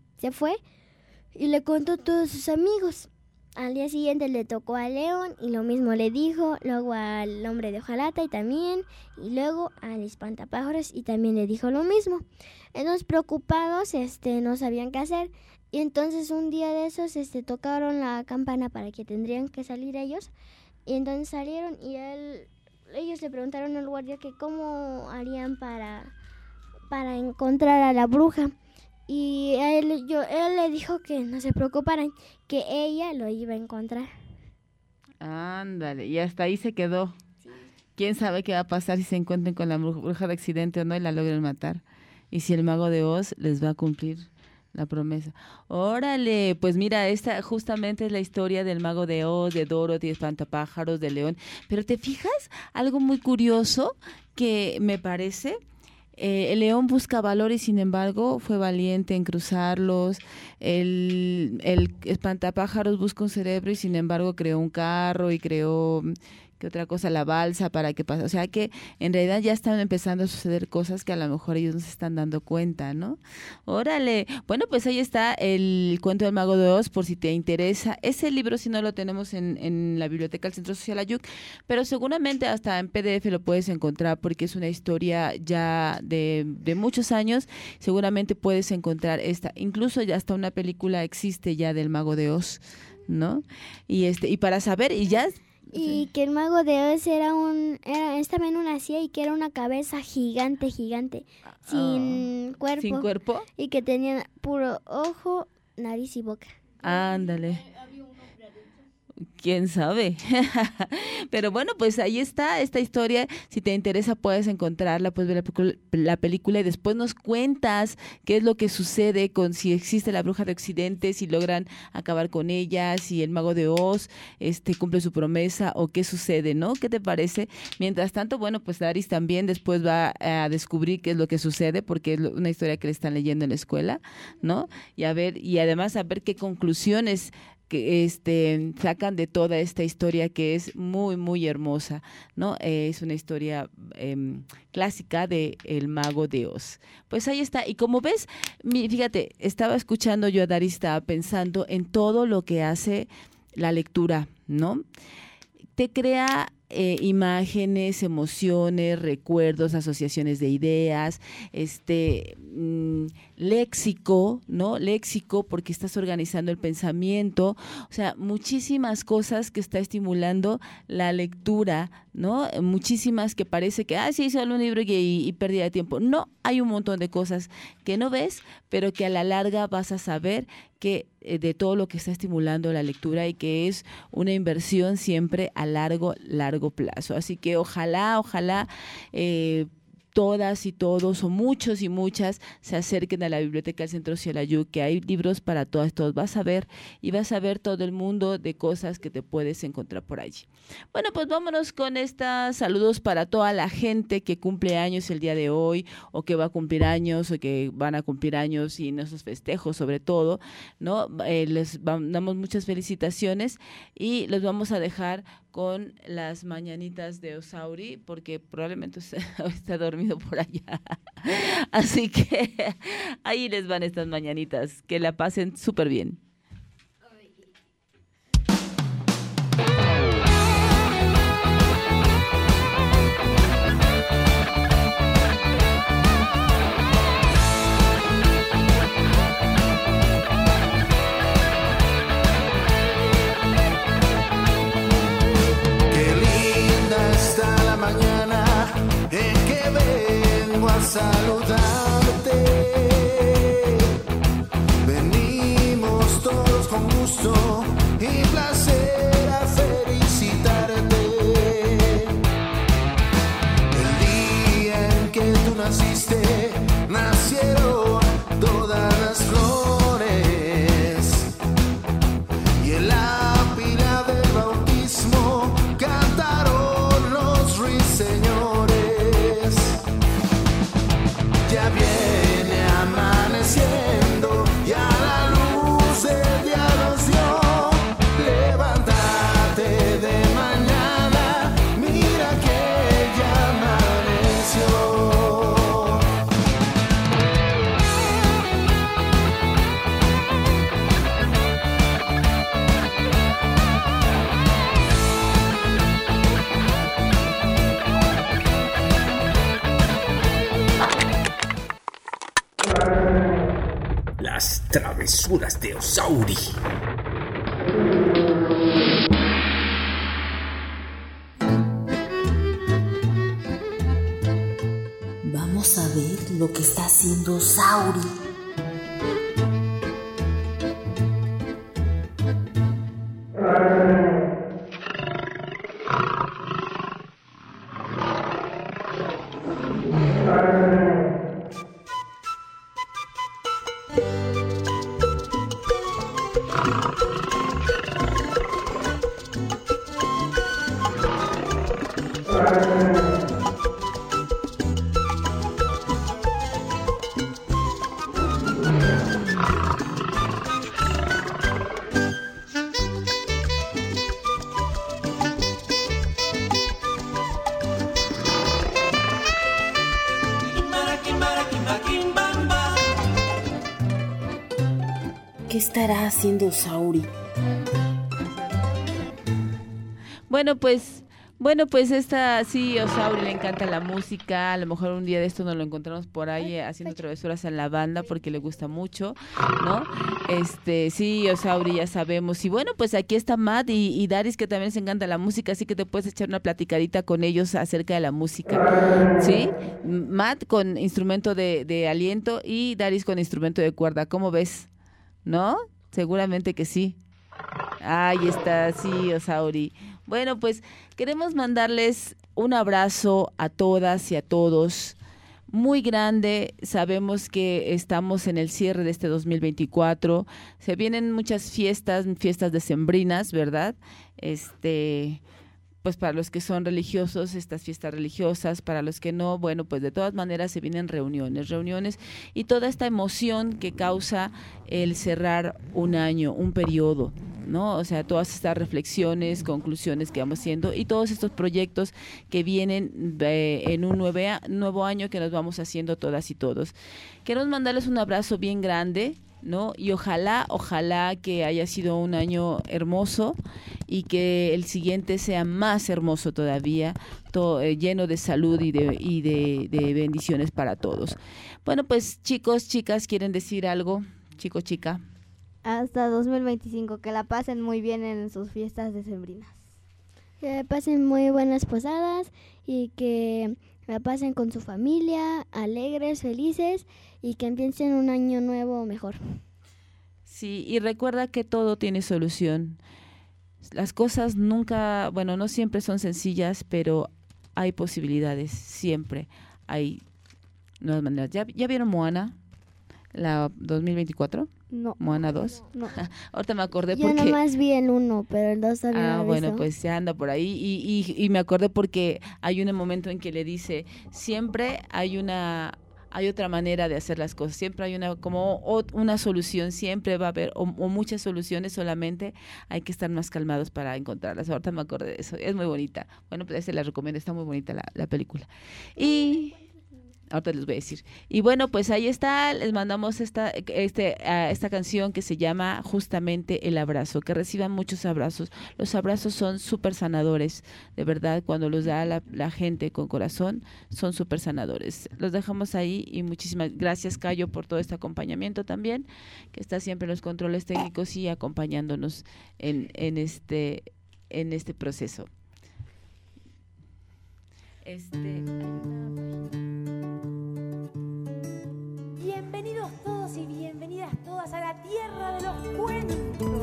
y le contó a todos sus amigos. Al día siguiente le tocó al león y lo mismo le dijo, luego al hombre de hojalata y luego al espantapájaros y también le dijo lo mismo. Entonces preocupados, no sabían qué hacer. Y entonces un día de esos tocaron la campana para que tendrían que salir ellos. Y entonces salieron y ellos le preguntaron al guardia que cómo harían para encontrar a la bruja. Y él le dijo que no se preocuparan, que ella lo iba a encontrar. Ándale, y hasta ahí se quedó. Sí. ¿Quién sabe qué va a pasar si se encuentran con la bruja de accidente o no y la logran matar? Y si el mago de Oz les va a cumplir la promesa. Órale, pues mira, esta justamente es la historia del mago de Oz, de Dorothy, Espantapájaros, de León. Pero ¿te fijas? Algo muy curioso que me parece... el león busca valor y sin embargo fue valiente en cruzarlos. El espantapájaros busca un cerebro y sin embargo creó un carro y creó... ¿qué otra cosa? La balsa para que pase. O sea que en realidad ya están empezando a suceder cosas que a lo mejor ellos no se están dando cuenta, ¿no? Órale. Bueno, pues ahí está el cuento del mago de Oz, por si te interesa. Ese libro si no lo tenemos en la biblioteca del Centro Social Ayuc, pero seguramente hasta en PDF lo puedes encontrar porque es una historia ya de muchos años. Seguramente puedes encontrar esta. Incluso ya hasta una película existe ya del mago de Oz, ¿no? Y para saber, y ya... Y que el mago de Oz estaba en una silla y que era una cabeza gigante, sin cuerpo. ¿Sin cuerpo? Y que tenía puro ojo, nariz y boca. Ándale. ¿Quién sabe? Pero bueno, pues ahí está esta historia. Si te interesa puedes encontrarla, puedes ver la película y después nos cuentas qué es lo que sucede con si existe la bruja de Occidente, si logran acabar con ella, si el mago de Oz cumple su promesa o qué sucede, ¿no? ¿Qué te parece? Mientras tanto, bueno, pues Daris también después va a descubrir qué es lo que sucede porque es una historia que le están leyendo en la escuela, ¿no? Y además a ver qué conclusiones que sacan de toda esta historia que es muy, muy hermosa, ¿no? Es una historia clásica de El Mago de Oz. Pues ahí está. Y como ves, fíjate, estaba escuchando yo a Daris, estaba pensando en todo lo que hace la lectura, ¿no? Te crea imágenes, emociones, recuerdos, asociaciones de ideas, léxico, ¿no? Léxico porque estás organizando el pensamiento, o sea, muchísimas cosas que está estimulando la lectura, ¿no? Muchísimas que parece que, sí, solo un libro y pérdida de tiempo. No, hay un montón de cosas que no ves, pero que a la larga vas a saber que de todo lo que está estimulando la lectura y que es una inversión siempre a largo plazo. Así que ojalá todas y todos, o muchos y muchas, se acerquen a la biblioteca del Centro Social Ayuc, que hay libros para todos. Vas a ver todo el mundo de cosas que te puedes encontrar por allí. Bueno, pues vámonos con estos saludos para toda la gente que cumple años el día de hoy, o que va a cumplir años, o que van a cumplir años, y en esos festejos sobre todo, ¿no? Les damos muchas felicitaciones y los vamos a dejar con las mañanitas de Osauri, porque probablemente está dormido por allá. Así que ahí les van estas mañanitas. Que la pasen súper bien. Saludarte, venimos todos con gusto y placer a felicitarte. El día en que tú naciste, nacieron todas las flores, y en la pila del bautismo cantaron los ruiseñores. Ya viene amaneciendo y a la luz el día nos dio. Levántate de mañana, mira que ya amaneció. de Osauri. Vamos a ver lo que está haciendo Osauri. ¿Qué estará haciendo Osauri? Bueno, pues esta sí, Osauri le encanta la música. A lo mejor un día de esto nos lo encontramos por ahí haciendo travesuras en la banda porque le gusta mucho, ¿no? Sí, Osauri, ya sabemos. Y bueno, pues aquí está Matt y Daris, que también les encanta la música, así que te puedes echar una platicadita con ellos acerca de la música, ¿sí? Matt con instrumento de aliento y Daris con instrumento de cuerda. ¿Cómo ves? ¿No? Seguramente que sí. Ahí está, sí, Osauri. Bueno, pues queremos mandarles un abrazo a todas y a todos, muy grande. Sabemos que estamos en el cierre de este 2024. Se vienen muchas fiestas decembrinas, ¿verdad? Pues para los que son religiosos, estas fiestas religiosas, para los que no, bueno, pues de todas maneras se vienen reuniones y toda esta emoción que causa el cerrar un año, un periodo, ¿no? O sea, todas estas reflexiones, conclusiones que vamos haciendo y todos estos proyectos que vienen en un nuevo año que nos vamos haciendo todas y todos. Queremos mandarles un abrazo bien grande, ¿no? Y ojalá que haya sido un año hermoso y que el siguiente sea más hermoso todavía, lleno de salud y de bendiciones para todos. Bueno, pues chicos, chicas, ¿quieren decir algo? Chico, chica. Hasta 2025, que la pasen muy bien en sus fiestas decembrinas. Que pasen muy buenas posadas y que la pasen con su familia, alegres, felices y que empiecen un año nuevo mejor. Sí, y recuerda que todo tiene solución. Las cosas no siempre son sencillas, pero hay posibilidades, siempre hay nuevas maneras. ¿Ya vieron Moana, la 2024? No. ¿Moana 2? No. Ahorita me acordé Yo porque... Yo nomás vi el 1, pero el 2 también lo he bueno, visto. pues ya anda por ahí y me acordé porque hay un momento en que le dice, siempre hay otra manera de hacer las cosas, siempre hay una solución, siempre va a haber o muchas soluciones, solamente hay que estar más calmados para encontrarlas. Ahorita me acordé de eso, es muy bonita. Bueno, pues se la recomiendo, está muy bonita la película. Y ahorita les voy a decir. Y bueno, pues ahí está, les mandamos esta canción que se llama justamente El Abrazo, que reciban muchos abrazos. Los abrazos son súper sanadores, de verdad, cuando los da la gente con corazón, son súper sanadores. Los dejamos ahí y muchísimas gracias, Cayo, por todo este acompañamiento también, que está siempre en los controles técnicos y acompañándonos en este proceso. Bienvenidos todos y bienvenidas todas a la tierra de los cuentos.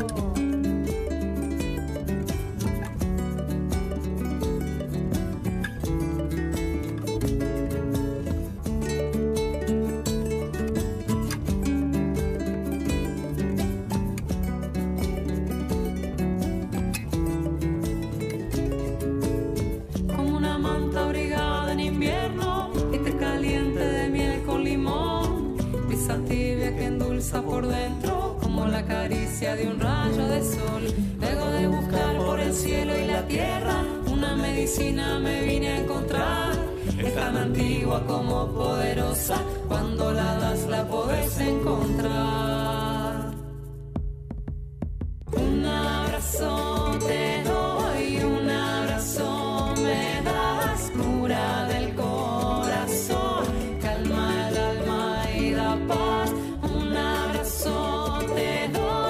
Como una manta abrigada en invierno, este caliente de miel con limón, esa tibia que endulza por dentro, como la caricia de un rayo de sol. Luego de buscar por el cielo y la tierra, una medicina me vine a encontrar. Es tan antigua como poderosa, cuando la das la podés encontrar. Un abrazo te doy, un abrazo me das, cura del corazón, calma el alma y da paz. Un abrazo te doy.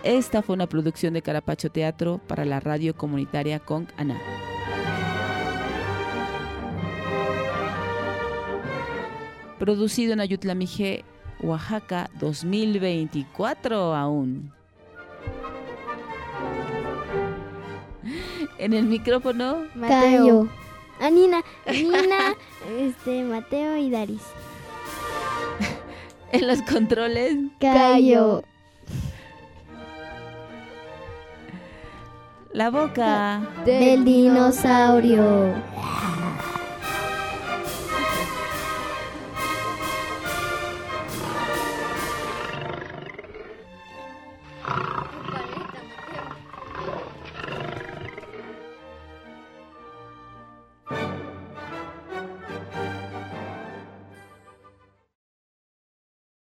Esta fue una producción de Carapacho Teatro para la radio comunitaria Conc Aná. Producido en Ayutla Mijé, Oaxaca, 2024 aún. En el micrófono, Mateo. Nina, Mateo y Daris. En los controles, Cayo. La boca del dinosaurio.